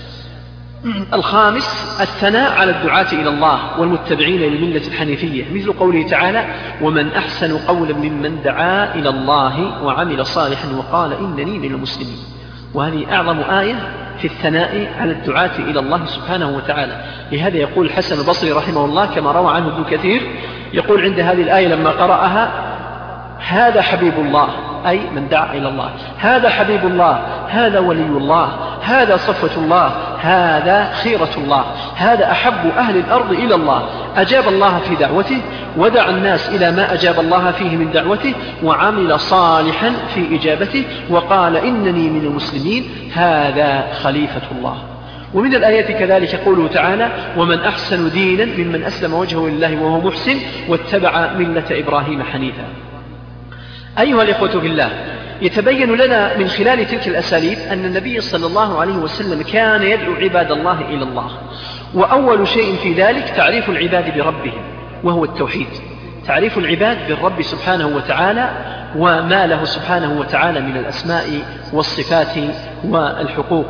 الخامس الثناء على الدعاة إلى الله والمتبعين للملة الحنيفية، مثل قوله تعالى ومن أحسن قولا ممن دعا إلى الله وعمل صالحا وقال إنني من المسلمين. وهذه أعظم آية في الثناء على الدعاة إلى الله سبحانه وتعالى. لهذا يقول الحسن البصري رحمه الله كما روى عنه ابن كثير، يقول عند هذه الآية لما قرأها هذا حبيب الله أي من دعا إلى الله، هذا حبيب الله، هذا ولي الله، هذا صفوة الله، هذا خيرة الله، هذا أحب أهل الأرض إلى الله، أجاب الله في دعوته ودعا الناس إلى ما أجاب الله فيه من دعوته وعمل صالحا في إجابته وقال إنني من المسلمين، هذا خليفة الله. ومن الآيات كذلك قوله تعالى ومن أحسن دينا ممن أسلم وجهه لله وهو محسن واتبع ملة إبراهيم حنيفا. أيها الإخوة في الله، يتبين لنا من خلال تلك الأساليب أن النبي صلى الله عليه وسلم كان يدعو عباد الله إلى الله، وأول شيء في ذلك تعريف العباد بربهم وهو التوحيد، تعريف العباد بالرب سبحانه وتعالى وما له سبحانه وتعالى من الأسماء والصفات والحقوق،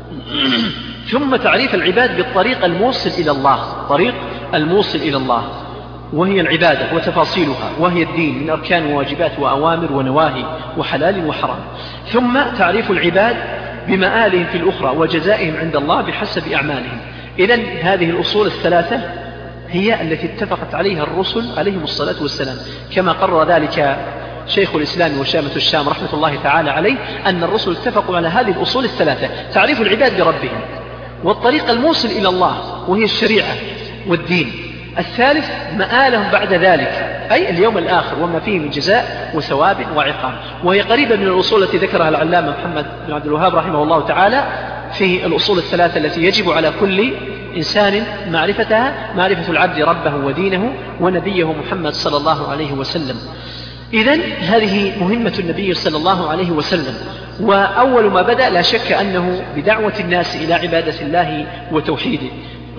ثم تعريف العباد بالطريق الموصل إلى الله، طريق الموصل إلى الله وهي العبادة وتفاصيلها، وهي الدين من أركان وواجبات وأوامر ونواهي وحلال وحرام، ثم تعريف العباد بمآلهم في الأخرى وجزائهم عند الله بحسب أعمالهم. إذن هذه الأصول الثلاثة هي التي اتفقت عليها الرسل عليهم الصلاة والسلام، كما قرر ذلك شيخ الإسلام وشامة الشام رحمة الله تعالى عليه أن الرسل اتفقوا على هذه الأصول الثلاثة: تعريف العباد بربهم، والطريق الموصل إلى الله وهي الشريعة والدين، الثالث مآلهم بعد ذلك أي اليوم الآخر وما فيه من جزاء وثواب وعقاب، وهي قريبة من الأصول التي ذكرها العلامة محمد بن عبد الوهاب رحمه الله تعالى في الأصول الثلاثة التي يجب على كل إنسان معرفتها: معرفة العبد ربه ودينه ونبيه محمد صلى الله عليه وسلم. إذن هذه مهمة النبي صلى الله عليه وسلم، وأول ما بدأ لا شك أنه بدعوة الناس إلى عبادة الله وتوحيده،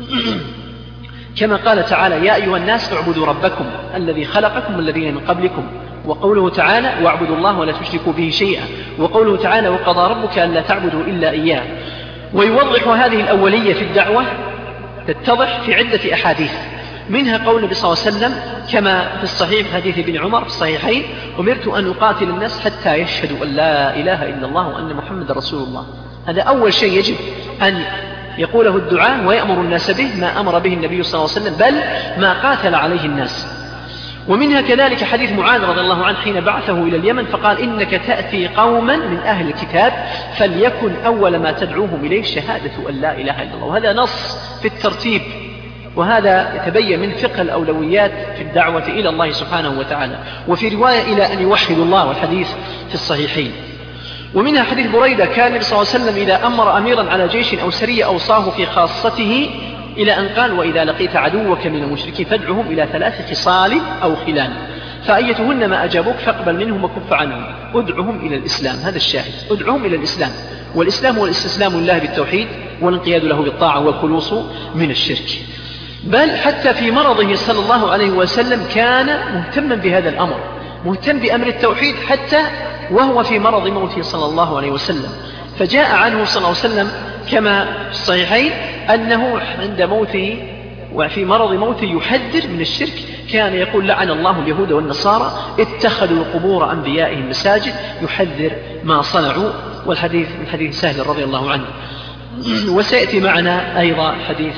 كما قال تعالى يا أيها الناس اعبدوا ربكم الذي خلقكم والذين من قبلكم، وقوله تعالى واعبدوا الله ولا تشركوا به شيئا، وقوله تعالى وقضى ربك ألا تعبدوا إلا إياه. ويوضح هذه الأولية في الدعوة تتضح في عدة أحاديث، منها قول النبي صلى الله عليه وسلم كما في الصحيح حديث ابن عمر في الصحيحين: أمرت أن أقاتل الناس حتى يشهدوا أن لا إله إلا الله وأن محمد رسول الله. هذا أول شيء يجب أن يقوله الدعاء ويأمر الناس به، ما أمر به النبي صلى الله عليه وسلم، بل ما قاتل عليه الناس. ومنها كذلك حديث معاذ رضي الله عنه حين بعثه إلى اليمن فقال إنك تأتي قوما من أهل الكتاب فليكن أول ما تدعوهم إليه شهادة أن لا إله إلا الله. وهذا نص في الترتيب، وهذا يتبين من فقه الأولويات في الدعوة إلى الله سبحانه وتعالى. وفي رواية إلى أن يوحدوا الله، والحديث في الصحيحين. ومنها حديث بريدة كان النبي صلى الله عليه وسلم إذا أمر أميرا على جيش أو سرية أوصاه في خاصته إلى أن قال وإذا لقيت عدوك من المشركين فادعهم إلى 3 خصال أو خلال، فأيتهن ما أجابوك فاقبل منهم وكف عنهم، ادعهم إلى الإسلام. هذا الشاهد، ادعهم إلى الإسلام، والإسلام هو الاستسلام لله بالتوحيد والانقياد له بالطاعة والخلوص من الشرك. بل حتى في مرضه صلى الله عليه وسلم كان مهتما بهذا الأمر، مهتم بأمر التوحيد حتى وهو في مرض موته صلى الله عليه وسلم. فجاء عنه صلى الله عليه وسلم كما في الصحيحين أنه عند موته وفي مرض موته يحذر من الشرك، كان يقول لعن الله اليهود والنصارى اتخذوا قبور أنبيائهم مساجد، يحذر ما صنعوا. والحديث من حديث سهل رضي الله عنه. وسيأتي معنا أيضا حديث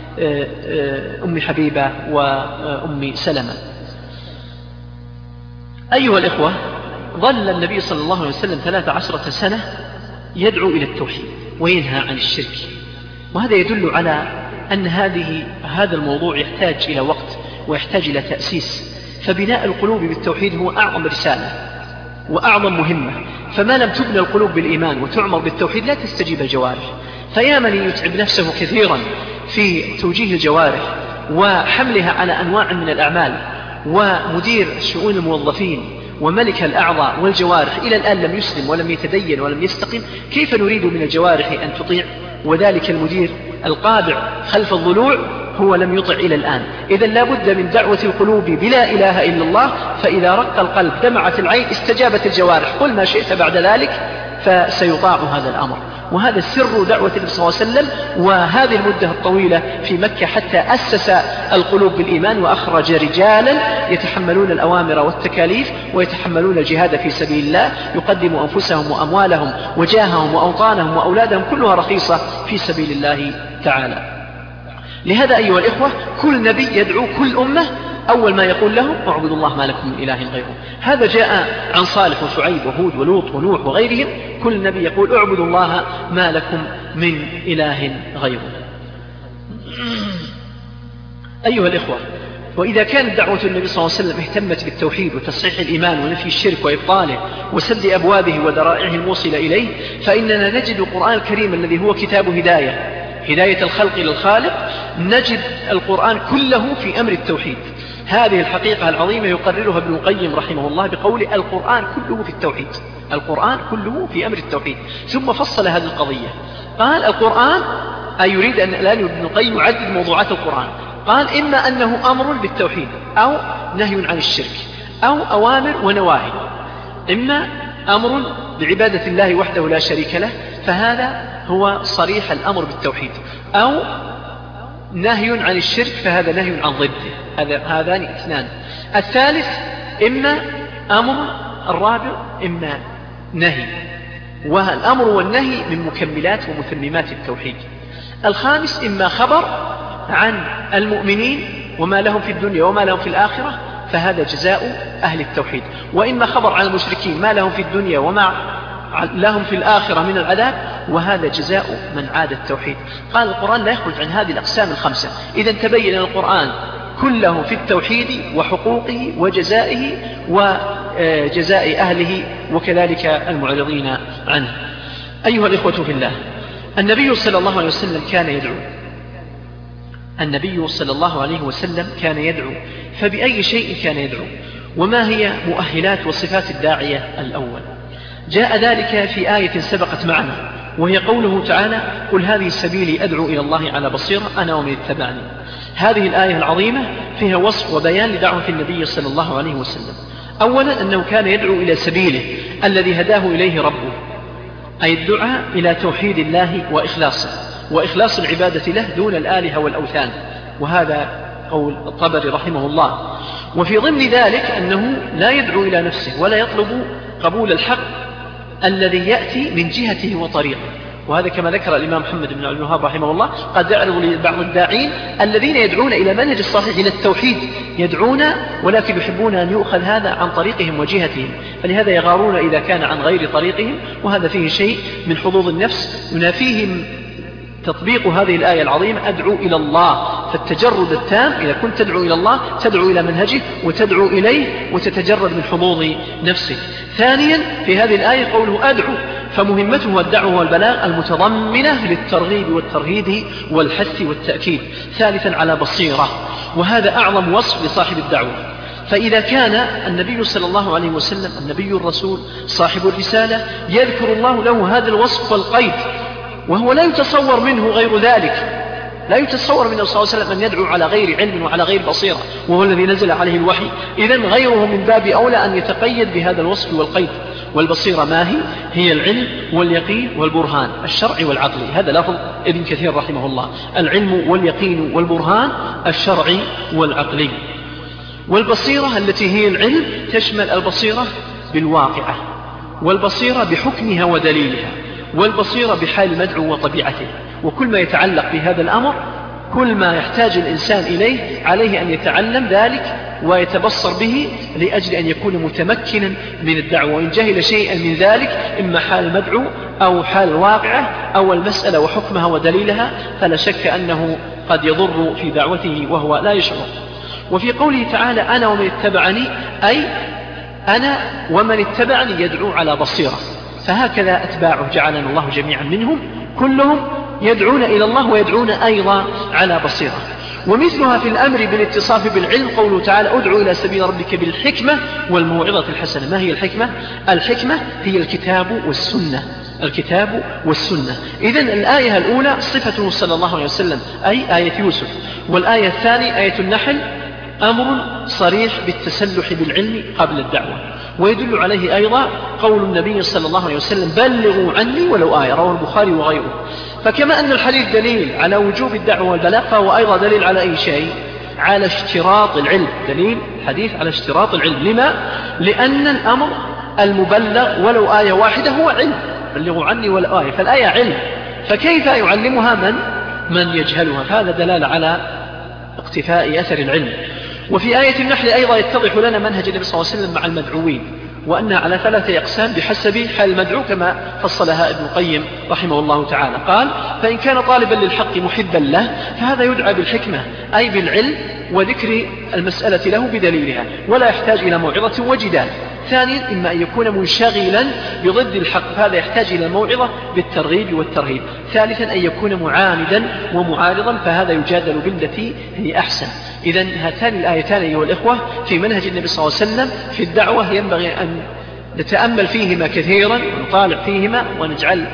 أم حبيبة وأم سلمة. أيها الإخوة، ظل النبي صلى الله عليه وسلم 13 سنة يدعو إلى التوحيد وينهى عن الشرك، وهذا يدل على أن هذا الموضوع يحتاج إلى وقت ويحتاج إلى تأسيس. فبناء القلوب بالتوحيد هو أعظم رسالة وأعظم مهمة، فما لم تبنى القلوب بالإيمان وتعمر بالتوحيد لا تستجيب الجوارح. فيا من يتعب نفسه كثيرا في توجيه الجوارح وحملها على أنواع من الأعمال، ومدير شؤون الموظفين وملك الأعضاء والجوارح إلى الآن لم يسلم ولم يتدين ولم يستقم، كيف نريد من الجوارح أن تطيع وذلك المدير القابع خلف الضلوع هو لم يطع إلى الآن؟ إذن لا بد من دعوة القلوب بلا إله إلا الله، فإذا رق القلب دمعت العين استجابت الجوارح، قل ما شئت بعد ذلك فسيطاع هذا الأمر. وهذا سر دعوة النبي صلى الله عليه وسلم، وهذه المدة الطويلة في مكة حتى أسس القلوب بالإيمان وأخرج رجالا يتحملون الأوامر والتكاليف ويتحملون الجهاد في سبيل الله، يقدموا أنفسهم وأموالهم وجاههم وأوطانهم وأولادهم كلها رخيصة في سبيل الله تعالى. لهذا أيها الإخوة كل نبي يدعو كل أمة أول ما يقول لهم اعبدوا الله ما لكم من إله غيره. هذا جاء عن صالح وشعيب وهود ولوط ونوح وغيرهم، كل نبي يقول اعبدوا الله ما لكم من إله غيره. أيها الإخوة، وإذا كانت دعوة النبي صلى الله عليه وسلم اهتمت بالتوحيد وتصحيح الإيمان ونفي الشرك وإبطاله وسد أبوابه وذرائعه الموصلة إليه، فإننا نجد القرآن الكريم الذي هو كتاب هداية الخلق إلى الخالق، نجد القرآن كله في أمر التوحيد. هذه الحقيقة العظيمة يقررها ابن القيم رحمه الله بقول القرآن كله في التوحيد، القرآن كله في أمر التوحيد. ثم فصل هذه القضية، قال القرآن أي يريد أن الآن ابن القيم يعدد موضوعات القرآن، قال إما أنه أمر بالتوحيد أو نهي عن الشرك أو أوامر ونواهي، إما أمر بعبادة الله وحده لا شريك له فهذا هو صريح الأمر بالتوحيد، أو نهي عن الشرك فهذا نهي عن ضده، هذان اثنان. الثالث إما أمر، الرابع إما نهي، والأمر والنهي من مكملات ومتممات التوحيد. الخامس إما خبر عن المؤمنين وما لهم في الدنيا وما لهم في الآخرة فهذا جزاء أهل التوحيد، وإما خبر عن المشركين ما لهم في الدنيا وما لهم في الآخرة من العذاب وهذا جزاء من عاد التوحيد. قال القرآن لا يخرج عن هذه الأقسام الخمسة. إذا تبين القرآن كله في التوحيد وحقوقه وجزائه وجزاء أهله وكذلك المعرضين عنه. أيها الإخوة في الله، النبي صلى الله عليه وسلم كان يدعو، فبأي شيء كان يدعو؟ وما هي مؤهلات وصفات الداعية الأول؟ جاء ذلك في آية سبقت معنا وهي قوله تعالى قل هذه سبيلي أدعو إلى الله على بصيرة أنا ومن اتبعني. هذه الآية العظيمة فيها وصف وبيان لدعوة النبي صلى الله عليه وسلم. أولا أنه كان يدعو إلى سبيله الذي هداه إليه ربه، أي الدعاء إلى توحيد الله وإخلاصه وإخلاص العبادة له دون الآلهة والأوثان، وهذا قول الطبري رحمه الله. وفي ضمن ذلك أنه لا يدعو إلى نفسه ولا يطلب قبول الحق الذي يأتي من جهته وطريقه، وهذا كما ذكر الإمام محمد بن عبد الوهاب رحمه الله قد يعرض لبعض الداعين الذين يدعون إلى منهج الصحيح إلى التوحيد، يدعون ولكن يحبون أن يؤخذ هذا عن طريقهم وجهتهم، فلهذا يغارون إذا كان عن غير طريقهم، وهذا فيه شيء من حظوظ النفس ينافيهم تطبيق هذه الآية العظيمة أدعو إلى الله. فالتجرد التام إذا كنت تدعو إلى الله تدعو إلى منهجه وتدعو إليه وتتجرد من حظوظ نفسك. ثانيا في هذه الآية قوله أدعو، فمهمته الدعوة والبلاغ المتضمنة للترغيب والترهيب والحث والتأكيد. ثالثا على بصيرة، وهذا أعظم وصف لصاحب الدعوة. فإذا كان النبي صلى الله عليه وسلم النبي الرسول صاحب الرسالة يذكر الله له هذا الوصف والقيد، وهو لا يتصور منه غير ذلك، لا يتصور منه صلى الله عليه وسلم أن يدعو على غير علم وعلى غير بصيرة، وهو الذي نزل عليه الوحي. إذن غيره من باب أولى أن يتقيد بهذا الوصف والقيد. والبصيرة ما هي العلم واليقين والبرهان الشرعي والعقلي. هذا لفظ ابن كثير رحمه الله، العلم واليقين والبرهان الشرعي والعقلي. والبصيرة التي هي العلم تشمل البصيرة بالواقعة، والبصيرة بحكمها ودليلها، والبصيرة بحال المدعو وطبيعته. وكل ما يتعلق بهذا الأمر كل ما يحتاج الإنسان إليه عليه أن يتعلم ذلك ويتبصر به لأجل أن يكون متمكنا من الدعوة، وإن جهل شيئا من ذلك إما حال المدعو أو حال الواقعة أو المسألة وحكمها ودليلها، فلا شك أنه قد يضر في دعوته وهو لا يشعر. وفي قوله تعالى أنا ومن اتبعني، أي أنا ومن اتبعني يدعو على بصيرة، فهكذا أتباعه جعلنا الله جميعا منهم، كلهم يدعون إلى الله ويدعون أيضا على بصيرة. ومثلها في الأمر بالاتصاف بالعلم قوله تعالى ادعو إلى سبيل ربك بالحكمة والموعظة الحسنة. ما هي الحكمة؟ الحكمة هي الكتاب والسنة، الكتاب والسنة. إذن الآية الأولى صفته صلى الله عليه وسلم، أي آية يوسف، والآية الثانية آية النحل أمر صريح بالتسلح بالعلم قبل الدعوة. ويدل عليه أيضا قول النبي صلى الله عليه وسلم بلغوا عني ولو آية، رواه البخاري وغيره. فكما أن الحديث دليل على وجوب الدعوة والبلاغ، فهو أيضا دليل على أي شيء؟ على اشتراط العلم، دليل حديث على اشتراط العلم. لما؟ لأن الأمر المبلغ ولو آية واحدة هو علم، بلغوا عني ولو آية، فالآية علم، فكيف يعلمها من يجهلها؟ فهذا دلالة على اقتفاء أثر العلم. وفي آية النحل أيضا يتضح لنا منهج النبي صلى الله عليه وسلم مع المدعوين، وأنها على 3 أقسام بحسب حال المدعو كما فصلها ابن القيم رحمه الله تعالى. قال فإن كان طالبا للحق محبا له فهذا يدعى بالحكمة، أي بالعلم وذكر المسألة له بدليلها، ولا يحتاج إلى موعظة وجدال. ثانيا إما أن يكون منشغلا بضد الحق، فهذا يحتاج إلى الموعظة بالترغيب والترهيب. ثالثا أن يكون معاندا ومعارضا، فهذا يجادل بالتي هي أحسن. إذن هاتان الآيتان أيها الإخوة في منهج النبي صلى الله عليه وسلم في الدعوة ينبغي أن نتأمل فيهما كثيرا ونطالع فيهما، ونجعل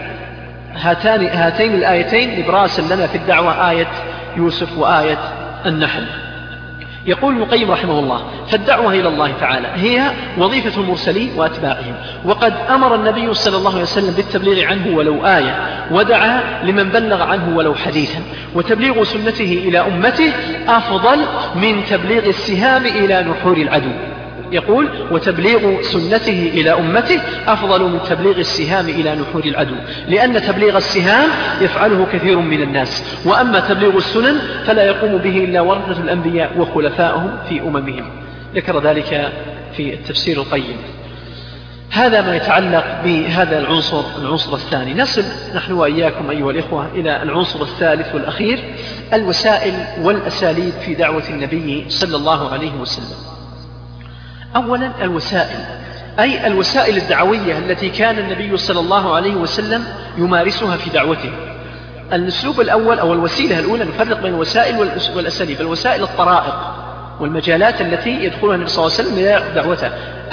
هاتين الآيتين نبراسا لنا في الدعوة، آية يوسف وآية النحل. يقول ابن القيم رحمه الله فالدعوة إلى الله تعالى هي وظيفة المرسلين وأتباعهم، وقد أمر النبي صلى الله عليه وسلم بالتبليغ عنه ولو آية، ودعا لمن بلغ عنه ولو حديثا. وتبليغ سنته إلى أمته أفضل من تبليغ السهام إلى نحور العدو. يقول وتبليغ سنته إلى أمته أفضل من تبليغ السهام إلى نحور العدو، لأن تبليغ السهام يفعله كثير من الناس، وأما تبليغ السنن فلا يقوم به إلا ورثة الأنبياء وخلفائهم في أممهم. ذكر ذلك في التفسير القيم. هذا ما يتعلق بهذا العنصر الثاني. نصل نحن وإياكم أيها الإخوة إلى العنصر الثالث والأخير، الوسائل والأساليب في دعوة النبي صلى الله عليه وسلم. أولا الوسائل، أي الوسائل الدعوية التي كان النبي صلى الله عليه وسلم يمارسها في دعوته. الأسلوب الأول أو الوسيلة الأولى نفرق بين الوسائل والأساليب. الوسائل الطرائق والمجالات التي يدخلها النبي صلى الله عليه وسلم لدعوته.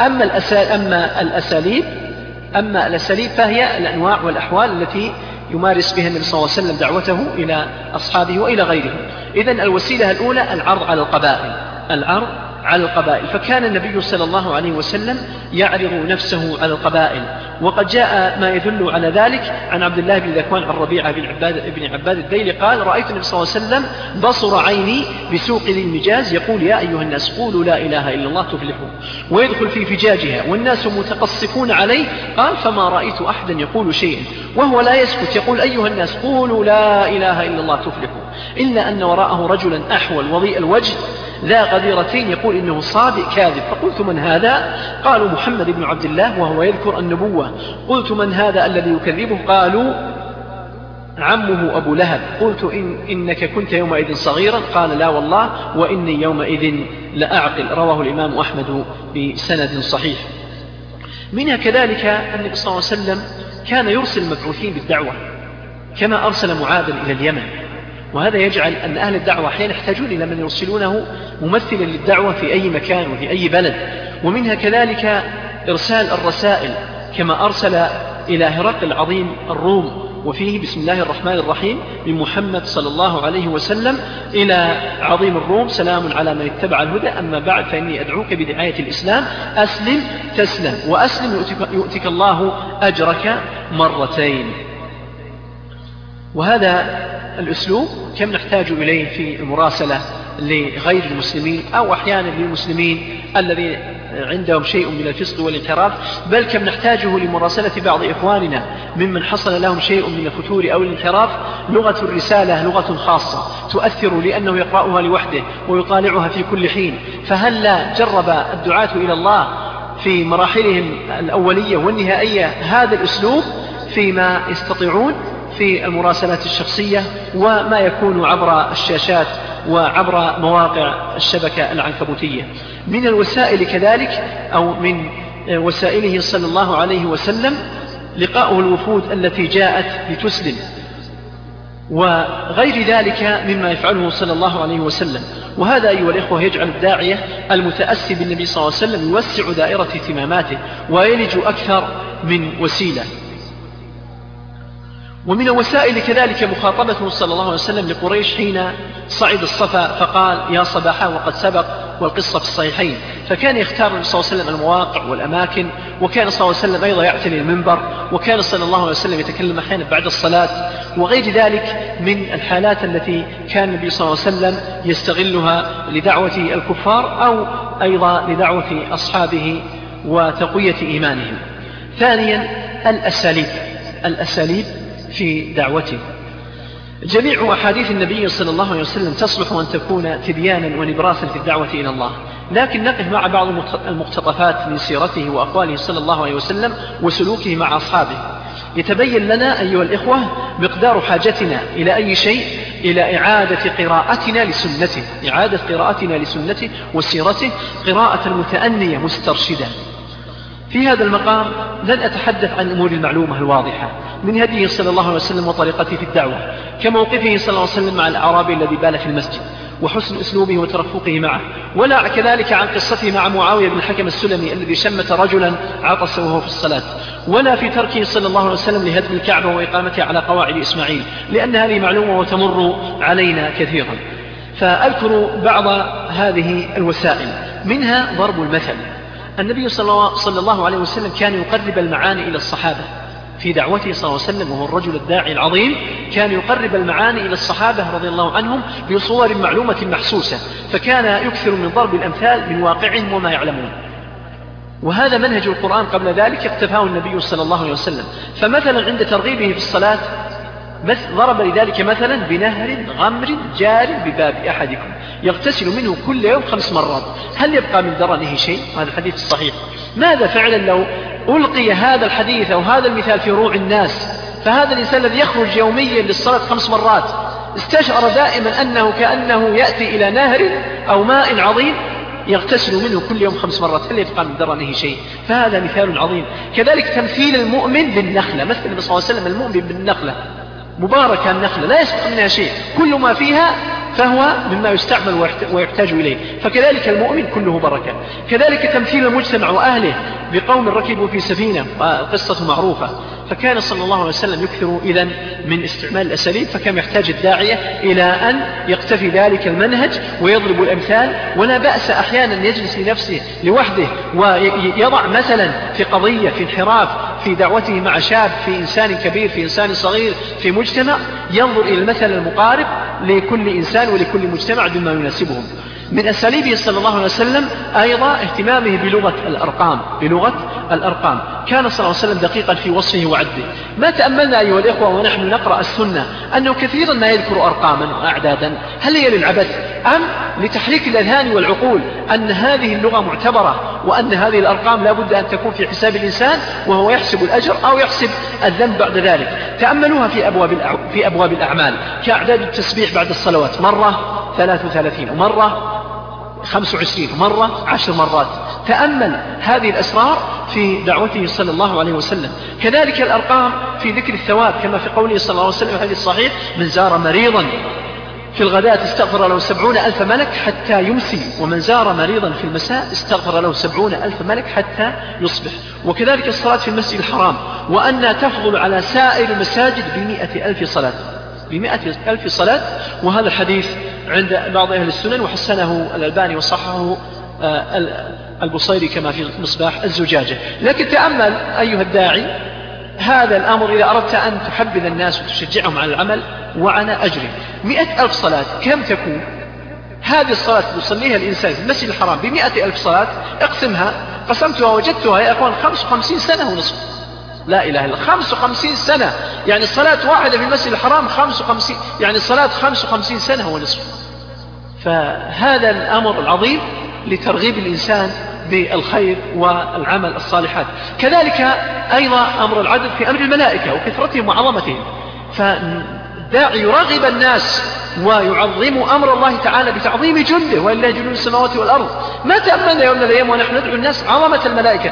أما الأساليب فهي الأنواع والأحوال التي يمارس بها النبي صلى الله عليه وسلم دعوته إلى أصحابه وإلى غيرهم. إذن الوسيلة الأولى العرض على القبائل، فكان النبي صلى الله عليه وسلم يعرض نفسه على القبائل. وقد جاء ما يدل على ذلك عن عبد الله بن ذكوان عن ربيعة بن عباد الديلي قال رأيت النبي صلى الله عليه وسلم بصر عيني بسوق ذي المجاز يقول يا أيها الناس قولوا لا إله إلا الله تفلحوا، ويدخل في فجاجها والناس متقصفون عليه. قال فما رأيت أحدا يقول شيئا وهو لا يسكت يقول أيها الناس قولوا لا إله إلا الله تفلحوا، إلا أن وراءه رجلا أحول وضيء الوجه ذا غديرتين يقول إنه صادق كاذب. فقلت من هذا؟ قالوا محمد بن عبد الله وهو يذكر النبوة. قلت من هذا الذي يكذبه؟ قالوا عمه أبو لهب. قلت إنك كنت يومئذ صغيرا؟ قال لا والله وإني يومئذ لأعقل. رواه الإمام أحمد بسند صحيح. منها كذلك النبي صلى الله عليه وسلم كان يرسل المبعوثين بالدعوة، كما أرسل معاذا إلى اليمن، وهذا يجعل أن أهل الدعوة أحيانا يحتاجون إلى من يرسلونه ممثلا للدعوة في أي مكان وفي أي بلد. ومنها كذلك إرسال الرسائل، كما أرسل إلى هرقل عظيم الروم وفيه بسم الله الرحمن الرحيم من محمد صلى الله عليه وسلم إلى عظيم الروم سلام على من اتبع الهدى، أما بعد فإني أدعوك بدعاية الإسلام أسلم تسلم، وأسلم يؤتك الله أجرك مرتين. وهذا الأسلوب كم نحتاج إليه في المراسلة لغير المسلمين أو أحيانا للمسلمين الذين عندهم شيء من الفسق والانحراف، بل كم نحتاجه لمراسلة بعض إخواننا ممن حصل لهم شيء من الفتور أو الانحراف. لغة الرسالة لغة خاصة تؤثر لأنه يقرأها لوحده ويطالعها في كل حين، فهل لا جرب الدعاة إلى الله في مراحلهم الأولية والنهائية هذا الأسلوب فيما يستطيعون في المراسلات الشخصية وما يكون عبر الشاشات وعبر مواقع الشبكة العنكبوتية؟ من الوسائل كذلك أو من وسائله صلى الله عليه وسلم لقاؤه الوفود التي جاءت لتسلم، وغير ذلك مما يفعله صلى الله عليه وسلم. وهذا أيها الإخوة يجعل الداعية المتأسي بالنبي صلى الله عليه وسلم يوسع دائرة اهتماماته ويلج أكثر من وسيلة. ومن الوسائل كذلك مخاطبته صلى الله عليه وسلم لقريش حين صعد الصفا فقال يا صباحا وقد سبق، والقصة في الصحيحين. فكان يختار النبي صلى الله عليه وسلم المواقع والأماكن، وكان صلى الله عليه وسلم أيضا يعتني المنبر، وكان صلى الله عليه وسلم يتكلم أحيانا بعد الصلاة، وغير ذلك من الحالات التي كان النبي صلى الله عليه وسلم يستغلها لدعوة الكفار أو أيضا لدعوة أصحابه وتقوية إيمانهم. ثانيا الأساليب في دعوته. جميع أحاديث النبي صلى الله عليه وسلم تصلح أن تكون تبيانا ونبراسا في الدعوة إلى الله، لكن نقف مع بعض المقتطفات من سيرته وأقواله صلى الله عليه وسلم وسلوكه مع أصحابه. يتبين لنا أيها الإخوة مقدار حاجتنا إلى أي شيء، إلى إعادة قراءتنا لسنته وسيرته قراءة متأنية مسترشدة. في هذا المقام لن أتحدث عن الأمور المعلومة الواضحة من هديه صلى الله عليه وسلم وطريقته في الدعوة، كموقفه صلى الله عليه وسلم مع الأعرابي الذي بال في المسجد وحسن أسلوبه وترفقه معه، ولا كذلك عن قصته مع معاوية بن الحكم السلمي الذي شمت رجلا عطس وهو في الصلاة، ولا في تركه صلى الله عليه وسلم لهدم الكعبة وإقامتها على قواعد إسماعيل، لأن هذه معلومة وتمر علينا كثيرا. فأذكر بعض هذه الوسائل، منها ضرب المثل. النبي صلى الله عليه وسلم كان يقرب المعاني إلى الصحابة في دعوته صلى الله عليه وسلم، وهو الرجل الداعي العظيم، كان يقرب المعاني إلى الصحابة رضي الله عنهم بصور معلومة محسوسة، فكان يكثر من ضرب الأمثال من واقعهم وما يعلمون. وهذا منهج القرآن قبل ذلك اقتفاه النبي صلى الله عليه وسلم. فمثلا عند ترغيبه في الصلاة ضرب لذلك مثلا بنهر غمر جار بباب أحدكم يغتسل منه كل يوم 5 مرات، هل يبقى من درنه شيء؟ هذا الحديث الصحيح. ماذا فعلا لو ألقي هذا الحديث أو هذا المثال في روع الناس، فهذا الإنسان الذي يخرج يوميا للصلاة 5 مرات استشعر دائما أنه كأنه يأتي إلى نهر أو ماء عظيم يغتسل منه كل يوم 5 مرات، هل يبقى من درنه شيء؟ فهذا مثال عظيم. كذلك تمثيل المؤمن بالنخلة، مثل النبي صلى الله عليه وسلم المؤمن بالنخلة، مباركة النخلة لا يسقط منها شيء، كل ما فيها فهو مما يستعمل ويحتاج إليه، فكذلك المؤمن كله بركة. كذلك تمثيل المجتمع وأهله بقوم ركبوا في سفينة، قصة معروفة. فكان صلى الله عليه وسلم يكثر إذن من استعمال الأساليب، فكم يحتاج الداعية إلى أن يقتفي ذلك المنهج ويضرب الأمثال. ولا بأس أحيانا يجلس لنفسه لوحده ويضع مثلا في قضية، في انحراف في دعوته مع شاب، في إنسان كبير، في إنسان صغير، في مجتمع، ينظر إلى المثل المقارب لكل إنسان ولكل مجتمع بما يناسبهم. من أساليبه صلى الله عليه وسلم أيضا اهتمامه بلغة الأرقام. كان صلى الله عليه وسلم دقيقا في وصفه وعده. ما تأملنا أيها الإخوة ونحن نقرأ السنة أنه كثيرا ما يذكر أرقاما وأعدادا، هل هي للعبث أم لتحريك الأذهان والعقول أن هذه اللغة معتبرة، وأن هذه الأرقام لا بد أن تكون في حساب الإنسان وهو يحسب الأجر أو يحسب الذنب بعد ذلك؟ تأملوها في أبواب الأعمال، كأعداد التسبيح بعد الصلوات، مرة 33 ومرة 25 ومرة 10 مرات. تأمل هذه الأسرار في دعوته صلى الله عليه وسلم. كذلك الأرقام في ذكر الثواب، كما في قوله صلى الله عليه وسلم في الحديث الصحيح: من زار مريضا في الغداة استغفر له 70,000 ملك حتى يمسي، ومن زار مريضا في المساء استغفر له 70,000 ملك حتى يصبح. وكذلك الصلاة في المسجد الحرام، وأنها تفضل على سائر المساجد ب100,000 صلاة. وهذا الحديث عند بعض أهل السنن، وحسنه الألباني وصححه البصيري كما في مصباح الزجاجة. لكن تأمل أيها الداعي هذا الأمر إذا أردت أن تحبذ الناس وتشجعهم على العمل وعلى أجره. 100,000 صلاة كم تكون؟ هذه الصلاة يصليها الإنسان في المسجد الحرام ب100,000 صلاة، اقسمها، قسمتها وجدتها يا أخوان 55 سنة ونصف. لا إله إلا الله، 55 سنة، يعني صلاة واحدة في المسجد الحرام 55، يعني صلاة 55 سنة ونصف. فهذا الأمر العظيم لترغيب الإنسان بالخير والعمل الصالحات. كذلك أيضا أمر العدد في أمر الملائكة وكثرتهم وعظمتهم، فالداعي يرغب الناس ويعظم أمر الله تعالى بتعظيم جنده، وإلا جنود السماوات والأرض. ما تأملنا يوم من الأيام ونحن ندعو الناس عظمة الملائكة،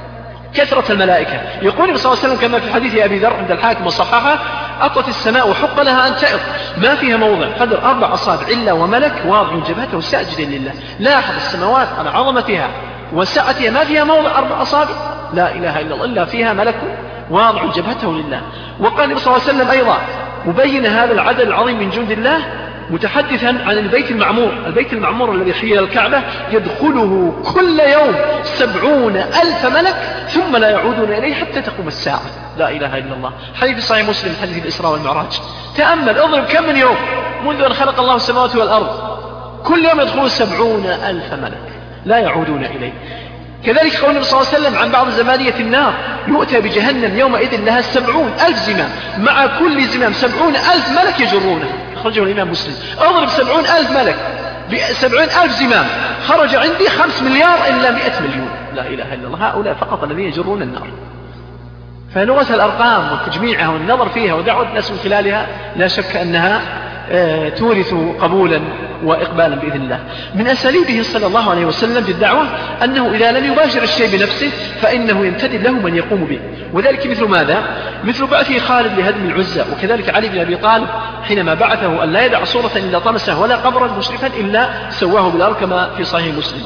كثرة الملائكة. يقول صلى الله عليه وسلم كما في حديث أبي ذر عند الحاكم وصححه: أطت السماء وحق لها أن تأط، ما فيها موضع قدر 4 أصابع إلا وملك واضع جبهته ساجدا لله. لاحظ السماوات على عظمتها وسعتها، ما فيها موضع 4 أصابع، لا إله إلا الله، إلا فيها ملك واضع جبهته لله. وقال صلى الله عليه وسلم أيضا مبين هذا العدد العظيم من جند الله متحدثا عن البيت المعمور، البيت المعمور الذي حيال الكعبة يدخله كل يوم 70,000 ملك ثم لا يعودون إليه حتى تقوم الساعة. لا إله إلا الله. حديث صحيح مسلم، حديث الإسراء والمعراج. تأمل، اضرب كم من يوم منذ أن خلق الله السماوات والأرض، كل يوم يدخلون 70,000 ملك لا يعودون إليه. كذلك قول النبي صلى الله عليه وسلم عن بعض زمانية النار: يؤتى بجهنم يومئذ لها 70,000 زمام، مع كل زمام 70,000 ملك يجرونه. أخرجه الإمام مسلم. اضرب 70,000 ملك ب70,000 زمام، خرج عندي 5 مليار إلا 100 مليون. لا إله إلا الله. هؤلاء فقط الذين يجرون النار. فلغة الأرقام وتجميعها والنظر فيها ودعوة الناس من خلالها لا شك أنها تورث قبولا وإقبالا بإذن الله. من أساليبه صلى الله عليه وسلم في الدعوة أنه إذا لم يباشر الشيء بنفسه فإنه ينتدب له من يقوم به، وذلك مثل ماذا؟ مثل بعثه خالد لهدم العزى، وكذلك علي بن أبي طالب حينما بعثه أن لا يدع صورة إلا طمسه ولا قبرا مشرفا إلا سواه بالأرض كما في صحيح مسلم.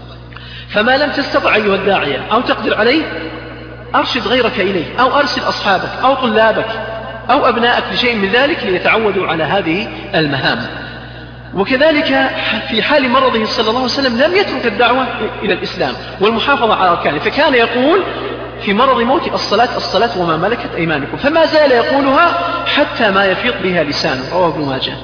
فما لم تستطع أيها الداعية أو تقدر عليه، أرشد غيرك إليه، أو أرسل أصحابك أو طلابك أو أبنائك لشيء من ذلك ليتعودوا على هذه المهام. وكذلك في حال مرضه صلى الله عليه وسلم لم يترك الدعوة إلى الإسلام والمحافظة على أركانه، فكان يقول في مرض موت: الصلاة الصلاة وما ملكت أيمانكم، فما زال يقولها حتى ما يفيض بها لسانه. رواه ابن ماجه.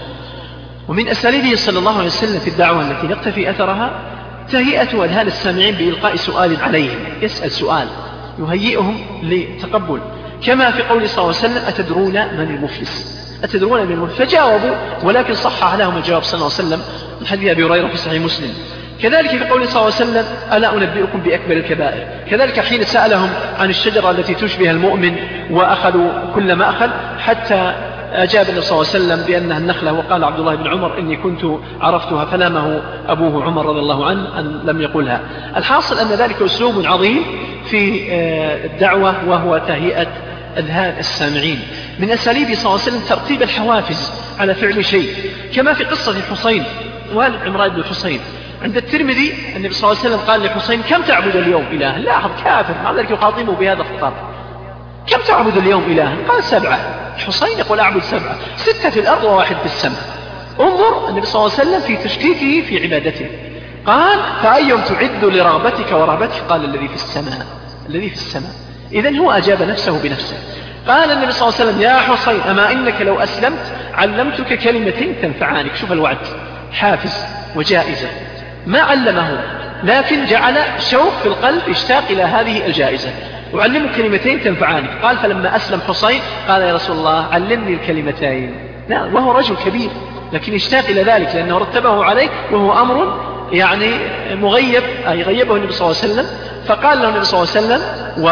ومن أساليبه صلى الله عليه وسلم في الدعوة التي نقتفي أثرها تهيئة أذهان السامعين بإلقاء سؤال عليهم، يسأل سؤال يهيئهم لتقبل، كما في قول صلى الله عليه وسلم: أتدرون من المفلس؟ أتدرون من المفلس؟ فجاوبوا، ولكن صحح لهم الجواب صلى الله عليه وسلم من حديث أبي هريرة في صحيح مسلم. كذلك في قول صلى الله عليه وسلم: ألا أنبئكم بأكبر الكبائر؟ كذلك حين سألهم عن الشجرة التي تشبه المؤمن وأخذوا كل ما أخذ، حتى أجاب النبي صلى الله عليه وسلم بأنها النخلة، وقال عبد الله بن عمر: إني كنت عرفتها، فلامه أبوه عمر رضي الله عنه أن لم يقولها. الحاصل أن ذلك أسلوب عظيم في الدعوة، وهو تهيئة أذهان السامعين. من أساليبه صلى الله عليه وسلم ترتيب الحوافز على فعل شيء، كما في قصة الحسين والد عمران بن الحسين عند الترمذي. النبي صلى الله عليه وسلم قال لحسين: كم تعبد اليوم إلها؟ لاحظ، كافر، مع ذلك يخاطبه بهذا الخطاب: كم تعبد اليوم إلها؟ قال: 7. الحسين يقول: أعبد 7، 6 في الأرض و1 في السماء. انظر النبي صلى الله عليه وسلم في تشكيكه في عبادته. قال: فأيهم تعد لرغبتك ورهبتك؟ قال: الذي في السماء، الذي في السماء. إذن هو أجاب نفسه بنفسه. قال النبي صلى الله عليه وسلم: يا حسين، أما إنك لو أسلمت علمتك كلمتين تنفعانك. شوف الوعد، حافز وجائزة. ما علمه، لكن جعل شوق في القلب يشتاق إلى هذه الجائزة. أعلمك كلمتين تنفعانك. قال: فلما أسلم حسين قال: يا رسول الله علمني الكلمتين. نعم، وهو رجل كبير لكن يشتاق إلى ذلك لأنه رتبه عليه، وهو أمر يعني مغيب، أي غيبه النبي صلى الله عليه وسلم. فقال له النبي صلى الله عليه وسلم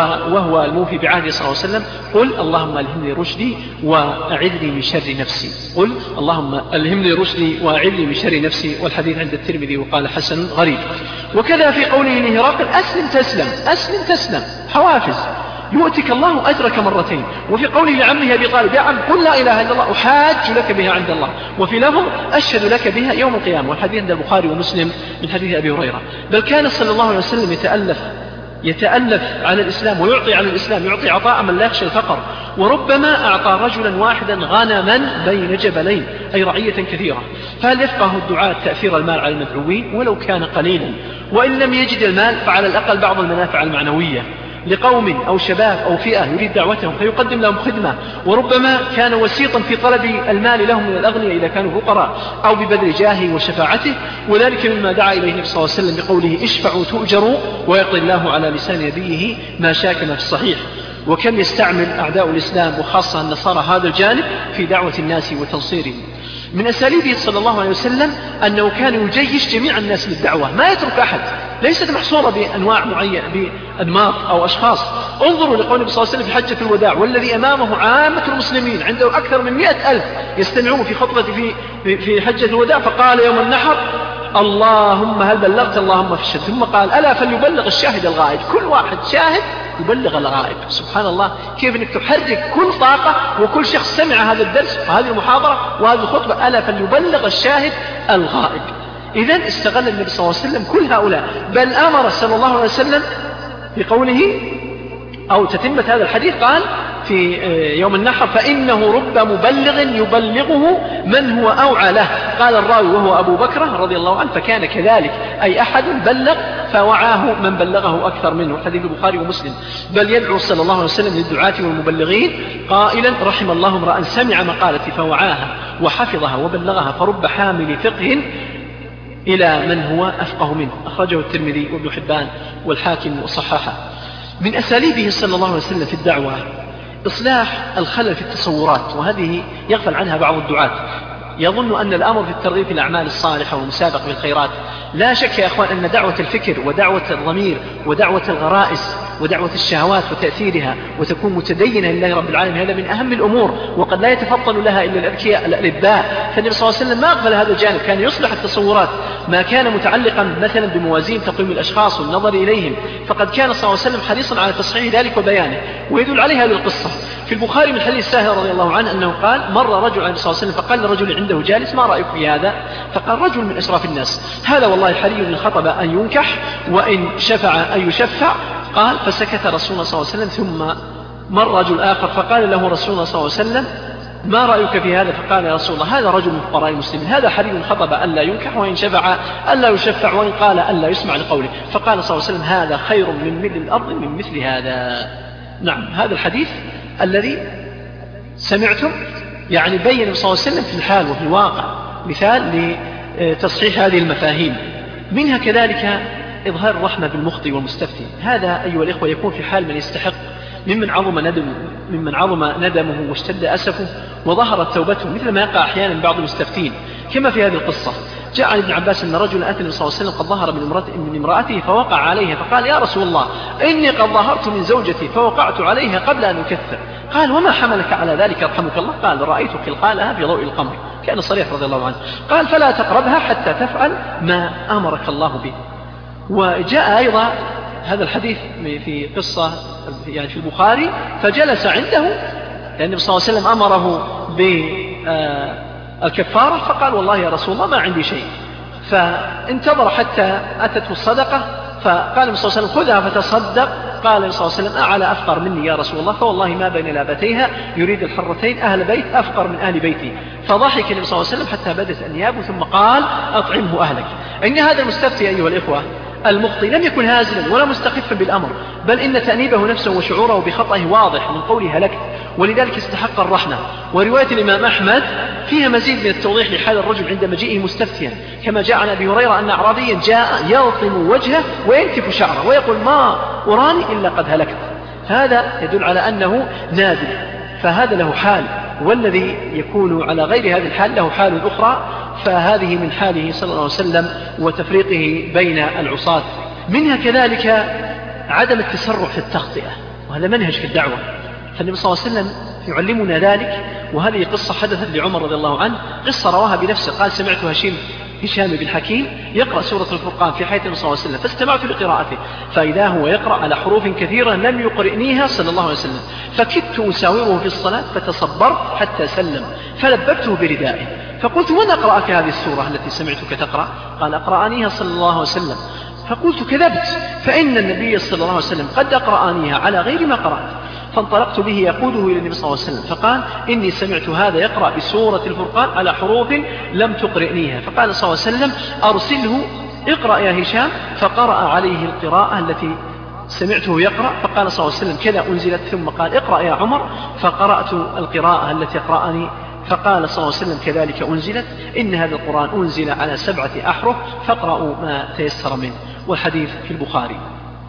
وهو الموفي بعهده صلى الله عليه وسلم: قل اللهم ألهمني رشدي وأعذني من شر نفسي. قل اللهم ألهمني رشدي وأعذني من شر نفسي. والحديث عند الترمذي وقال حسن غريب. وكذا في قوله لهرقل: أسلم تسلم، أسلم تسلم، حوافز يؤتك الله أجرك مرتين. وفي قوله لعمه أبي طالب: يا عم قل لا إله إلا الله أحاج لك بها عند الله، وفي لفظ: أشهد لك بها يوم القيامة. والحديث عند البخاري ومسلم من حديث أبي هريرة. بل كان صلى الله عليه وسلم يتألف على الإسلام ويعطي على الإسلام، يعطي عطاء من لا يخشى الفقر. وربما أعطى رجلا واحدا غنما بين جبلين، أي رعية كثيرة. فهل يفقه الدعاة تأثير المال على المدعوين ولو كان قليلا؟ وإن لم يجد المال فعلى الأقل بعض المنافع المعنوية. لقوم أو شباب أو فئة يريد دعوتهم فيقدم لهم خدمة، وربما كان وسيطا في طلب المال لهم من الأغنياء إذا كانوا فقراء، أو ببذل جاهه وشفاعته، وذلك مما دعا إليه النبي صلى الله عليه وسلم بقوله اشفعوا تؤجروا ويقضي الله على لسان نبيه ما شاء كما في الصحيح. وكم يستعمل أعداء الإسلام وخاصة النصارى هذا الجانب في دعوة الناس وتنصيرهم. من أساليبه صلى الله عليه وسلم أنه كان يجيش جميع الناس للدعوة، ما يترك أحد، ليست محصورة بأنواع معينة بأنماط أو أشخاص. انظروا لقول النبي صلى الله عليه وسلم في حجة الوداع والذي أمامه عامة المسلمين، عنده أكثر من 100,000 يستمعون في خطبة في حجة الوداع، فقال يوم النحر اللهم هل بلغت اللهم فاشهد، ثم قال ألا فليبلغ الشاهد الغائب. كل واحد شاهد يبلغ الغائب. سبحان الله، كيف انك تحرك كل طاقة وكل شخص سمع هذا الدرس وهذه المحاضرة وهذه الخطبة، ألا فليبلغ الشاهد الغائب. إذن استغل النبي صلى الله عليه وسلم كل هؤلاء، بل أمر صلى الله عليه وسلم في قوله أو تتمة هذا الحديث قال في يوم النحر فإنه رب مبلغ يبلغه من هو أوعى له. قال الراوي وهو أبو بكر رضي الله عنه فكان كذلك، أي أحد بلغ فوعاه من بلغه أكثر منه. حديث البخاري ومسلم. بل يدعو صلى الله عليه وسلم للدعاة والمبلغين قائلا رحم الله امرأ سمع مقالتي فوعاها وحفظها وبلغها، فرب حامل فقه إلى من هو أفقه منه. أخرجه الترمذي وابن حبان والحاكم وصححه. من أساليبه صلى الله عليه وسلم في الدعوة إصلاح الخلل في التصورات، وهذه يغفل عنها بعض الدعاة، يظن أن الأمر في الترغيب في الأعمال الصالحة والمسابقة بالخيرات. لا شك يا أخوان أن دعوة الفكر ودعوة الضمير ودعوة الغرائز ودعوة الشهوات وتأثيرها وتكون متدينة لله رب العالمين هذا من أهم الأمور، وقد لا يتفطن لها إلا الأذكياء الألباء. فالنبي صلى الله عليه وسلم ما أغفل هذا الجانب، كان يصلح التصورات ما كان متعلقا مثلا بموازين تقويم الأشخاص والنظر إليهم، فقد كان صلى الله عليه وسلم حريصا على تصحيح ذلك وبيانه. ويدل عليه هذه القصة في البخاري من حديث ساهر رضي الله عنه أنه قال مر رجل عليه الصلاة والسلام فقال لرجل عنده جالس ما رأيك في هذا؟ فقال رجل من أشراف الناس، هذا والله حري للخطب أن ينكح وإن شفع أن يشفع. قال فسكت رسول الله صلى الله عليه وسلم. ثم مر رجل آخر فقال له رسول الله صلى الله عليه وسلم ما رأيك في هذا؟ فقال يا رسول الله هذا رجل من فقراء المسلمين، هذا حري الخطب ألا ينكح وإن شفع ألا يشفع وإن قال ألا يسمع لقوله. فقال صلى الله عليه وسلم هذا خير من ملء الأرض من مثل هذا. نعم، هذا الحديث الذي سمعتم يعني بين صلى الله عليه وسلم في الحال وفي الواقع مثال لتصحيح هذه المفاهيم. منها كذلك إظهار الرحمة بالمخطئ والمستفتي. هذا أيها الإخوة يكون في حال من يستحق ممن عظم ندمه واشتد أسفه وظهرت توبته، مثل ما يقع أحيانا بعض المستفتين كما في هذه القصة. جاء عن ابن عباس أن رجلا أتى النبي صلى الله عليه وسلم قد ظهر من امرأته فوقع عليها، فقال يا رسول الله إني قد ظهرت من زوجتي فوقعت عليها قبل أن أكثر. قال وما حملك على ذلك يرحمك الله؟ قال رأيت خلقالها في ضوء القمر، كان صريح رضي الله عنه. قال فلا تقربها حتى تفعل ما أمرك الله به. وجاء أيضا هذا الحديث في قصة يعني في البخاري فجلس عنده لأن النبي صلى الله عليه وسلم أمره بالكفارة، فقال والله يا رسول الله ما عندي شيء، فانتظر حتى أتته الصدقة، فقال النبي صلى الله عليه وسلم خذها فتصدق. قال النبي صلى الله عليه وسلم أعلى أفقر مني يا رسول الله؟ فوالله ما بين لابتيها يريد الحرتين أهل بيت أفقر من أهل بيتي. فضحك النبي صلى الله عليه وسلم حتى بدت أنيابه ثم قال أطعمه أهلك. إن هذا المستفتي أيها الإخوة المخطئ لم يكن هازلا ولا مستخفا بالأمر، بل إن تأنيبه نفسه وشعوره بخطئه واضح من قوله هلكت، ولذلك استحق الرحمة. ورواية الإمام أحمد فيها مزيد من التوضيح لحال الرجل عند مجيئه مستفتيا، كما جاء عن أبي هريرة أن أعرابيا جاء يلطم وجهه وينتف شعره ويقول ما أراني إلا قد هلكت. هذا يدل على أنه نادم، فهذا له حال، والذي يكون على غير هذه الحال له حال أخرى، فهذه من حاله صلى الله عليه وسلم وتفريقه بين العصاة. منها كذلك عدم التسرع في التغطية، وهذا منهج في الدعوة، فالنبي صلى الله عليه وسلم يعلمنا ذلك. وهذه قصة حدثت لعمر رضي الله عنه، قصة رواها بنفسه، قال سمعت هشام بن حكيم يقرأ سورة الفرقان في حياة النبي صلى الله عليه وسلم، فاستمعت لقراءته فإذا هو يقرأ على حروف كثيرة لم يقرئنيها صلى الله عليه وسلم، فكدت أساوره في الصلاة فتصبرت حتى سلم فلببته بردائه، فقلت من أقرأك هذه السورة التي سمعتك تقرأ؟ قال أقرأنيها صلى الله عليه وسلم. فقلت كذبت، فإن النبي صلى الله عليه وسلم قد أقرأنيها على غير ما قرأت. فانطلقت به يقوده إلى النبي صلى الله عليه وسلم، فقال إني سمعت هذا يقرأ بسورة الفرقان على حروف لم تقرئنيها. فقال صلى الله عليه وسلم أرسله اقرأ يا هشام، فقرأ عليه القراءة التي سمعته يقرأ فقال صلى الله عليه وسلم كذا أنزلت، ثم قال اقرأ يا عمر، فقرأت القراءة التي قرأني، فقال صلى الله عليه وسلم كذلك أنزلت، إن هذا القرآن أنزل على 7 أحرف فاقرأوا ما تيسر منه. والحديث في البخاري.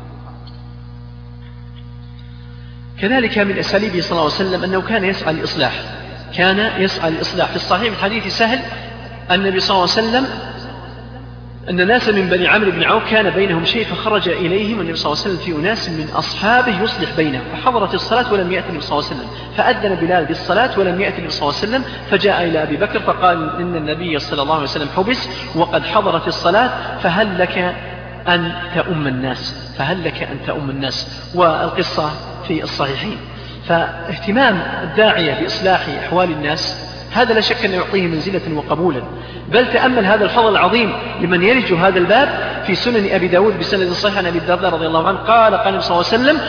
كذلك من أساليبه صلى الله عليه وسلم أنه كان يسعى للإصلاح، في الصحيح من حديث سهل النبي صلى الله عليه وسلم أن ناسا من بني عمرو بن عوف كان بينهم شيء، فخرج إليهم النبي صلى الله عليه وسلم في أناس من أصحابه يصلح بينهم، فحضرت الصلاة ولم يأتي النبي صلى الله عليه وسلم، فأذن بلال بالصلاة ولم يأتي النبي صلى الله عليه وسلم، فجاء إلى أبي بكر فقال إن النبي صلى الله عليه وسلم حبس وقد حضرت الصلاة، فهل لك أن تؤم الناس. والقصة في الصحيحين. فاهتمام الداعية بإصلاح أحوال الناس هذا لا شك أن يعطيه منزلة وقبولا. بل تأمل هذا الفضل العظيم لمن يرج هذا الباب في سنن أبي داود بسند صحيح عن أبي الدرداء رضي الله عنه قال النبي صلى الله عليه وسلم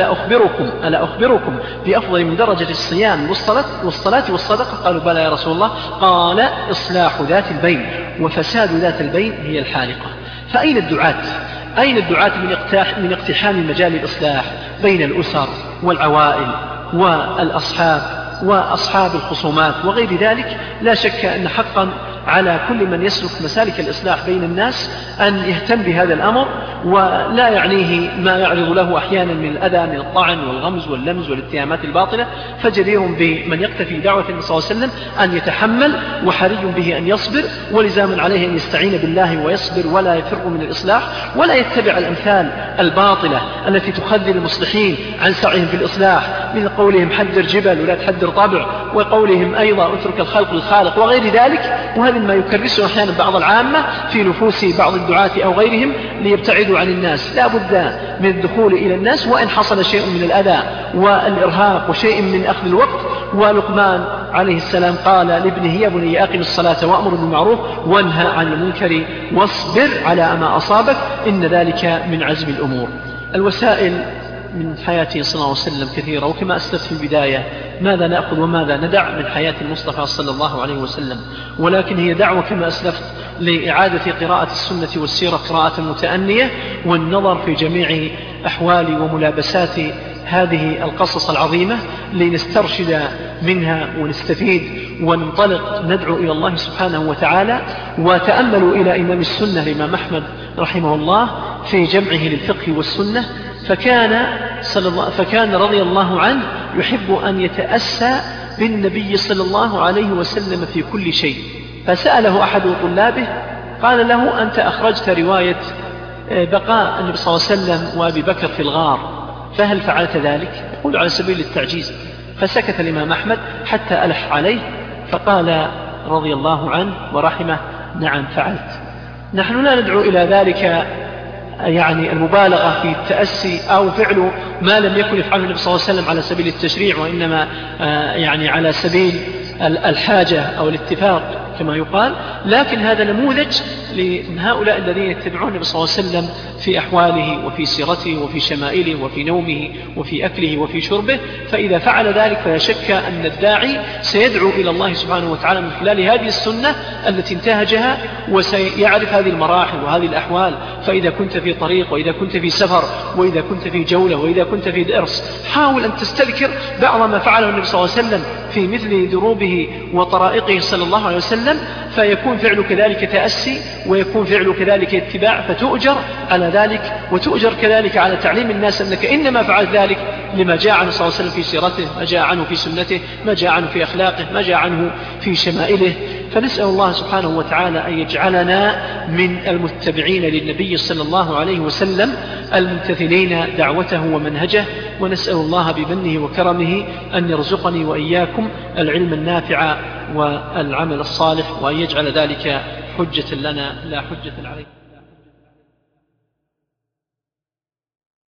ألا أخبركم بأفضل من درجة الصيام والصلاة والصدقة؟ قالوا بلى يا رسول الله. قال إصلاح ذات البين وفساد ذات البين هي الحالقة. فأين الدعاة من اقتحام مجال الإصلاح بين الأسر والعوائل والأصحاب وأصحاب الخصومات وغير ذلك؟ لا شك أن حقا على كل من يسلك مسالك الإصلاح بين الناس أن يهتم بهذا الأمر، ولا يعنيه ما يعرض له أحيانا من الأذى من الطعن والغمز واللمز والاتهامات الباطلة، فجدير بمن يقتفي دعوة النبي صلى الله عليه وسلم أن يتحمل، وحري به أن يصبر، ولزاما عليه أن يستعين بالله ويصبر ولا يفر من الإصلاح، ولا يتبع الأمثال الباطلة التي تخذل المصلحين عن سعيهم في الإصلاح، من قولهم حذر جبل ولا تحذر طبع، وقولهم أيضا اترك الخلق للخالق وغير ذلك. وهذا ما يكرسه أحيانا بعض العامة في نفوس بعض الدعاة أو غيرهم ليبتعدوا عن الناس. لا بد من الدخول إلى الناس وإن حصل شيء من الأذى والإرهاق وشيء من أخذ الوقت. ولقمان عليه السلام قال لابنه يا بني أقم الصلاة وأمر بالمعروف وانهى عن المنكر واصبر على ما أصابك إن ذلك من عزم الأمور. الوسائل من حياته صلى الله عليه وسلم كثيرة، وكما أسلفت في البداية ماذا نأخذ وماذا ندع من حياة المصطفى صلى الله عليه وسلم، ولكن هي دعوة كما أسلفت لإعادة قراءة السنة والسيرة قراءة متأنية، والنظر في جميع أحوال وملابسات هذه القصص العظيمة لنسترشد منها ونستفيد وننطلق ندعو إلى الله سبحانه وتعالى. وتأملوا إلى إمام السنة الإمام أحمد رحمه الله في جمعه للفقه والسنة، فكان رضي الله عنه يحب أن يتأسى بالنبي صلى الله عليه وسلم في كل شيء. فسأله أحد طلابه قال له أنت أخرجت رواية بقاء النبي صلى الله عليه وسلم وأبي بكر في الغار، فهل فعلت ذلك؟ يقول على سبيل التعجيز. فسكت الإمام أحمد حتى ألح عليه، فقال رضي الله عنه ورحمه نعم فعلت. نحن لا ندعو إلى ذلك يعني المبالغة في التأسي أو فعل ما لم يكن يفعله النبي صلى الله عليه وسلم على سبيل التشريع، وإنما يعني على سبيل الحاجة أو الاتفاق كما يقال. لكن هذا نموذج لهؤلاء الذين يتبعون النبي صلى الله عليه وسلم في أحواله وفي سيرته وفي شمائله وفي نومه وفي أكله وفي شربه. فإذا فعل ذلك فلا شك أن الداعي سيدعو إلى الله سبحانه وتعالى من خلال هذه السنة التي انتهجها، وسيعرف هذه المراحل وهذه الأحوال. فإذا كنت في طريق وإذا كنت في سفر وإذا كنت في جولة وإذا كنت في درس، حاول أن تستذكر بعض ما فعله النبي صلى الله عليه وسلم في مثل دروبه وطرائقه صلى الله عليه وسلم، فيكون فعلك ذلك تأسي ويكون فعلك ذلك اتباع، فتؤجر على ذلك، وتؤجر كذلك على تعليم الناس أنك إنما فعلت ذلك لما جاء عنه صلى الله عليه وسلم في سيرته، ما جاء عنه في سنته، ما جاء عنه في أخلاقه، ما جاء عنه في شمائله. فنسأل الله سبحانه وتعالى أن يجعلنا من المتبعين للنبي صلى الله عليه وسلم الممتثلين دعوته ومنهجه، ونسأل الله بمنه وكرمه أن يرزقني وإياكم العلم النافع والعمل الصالح، وأن يجعل ذلك حجة لنا لا حجة علينا.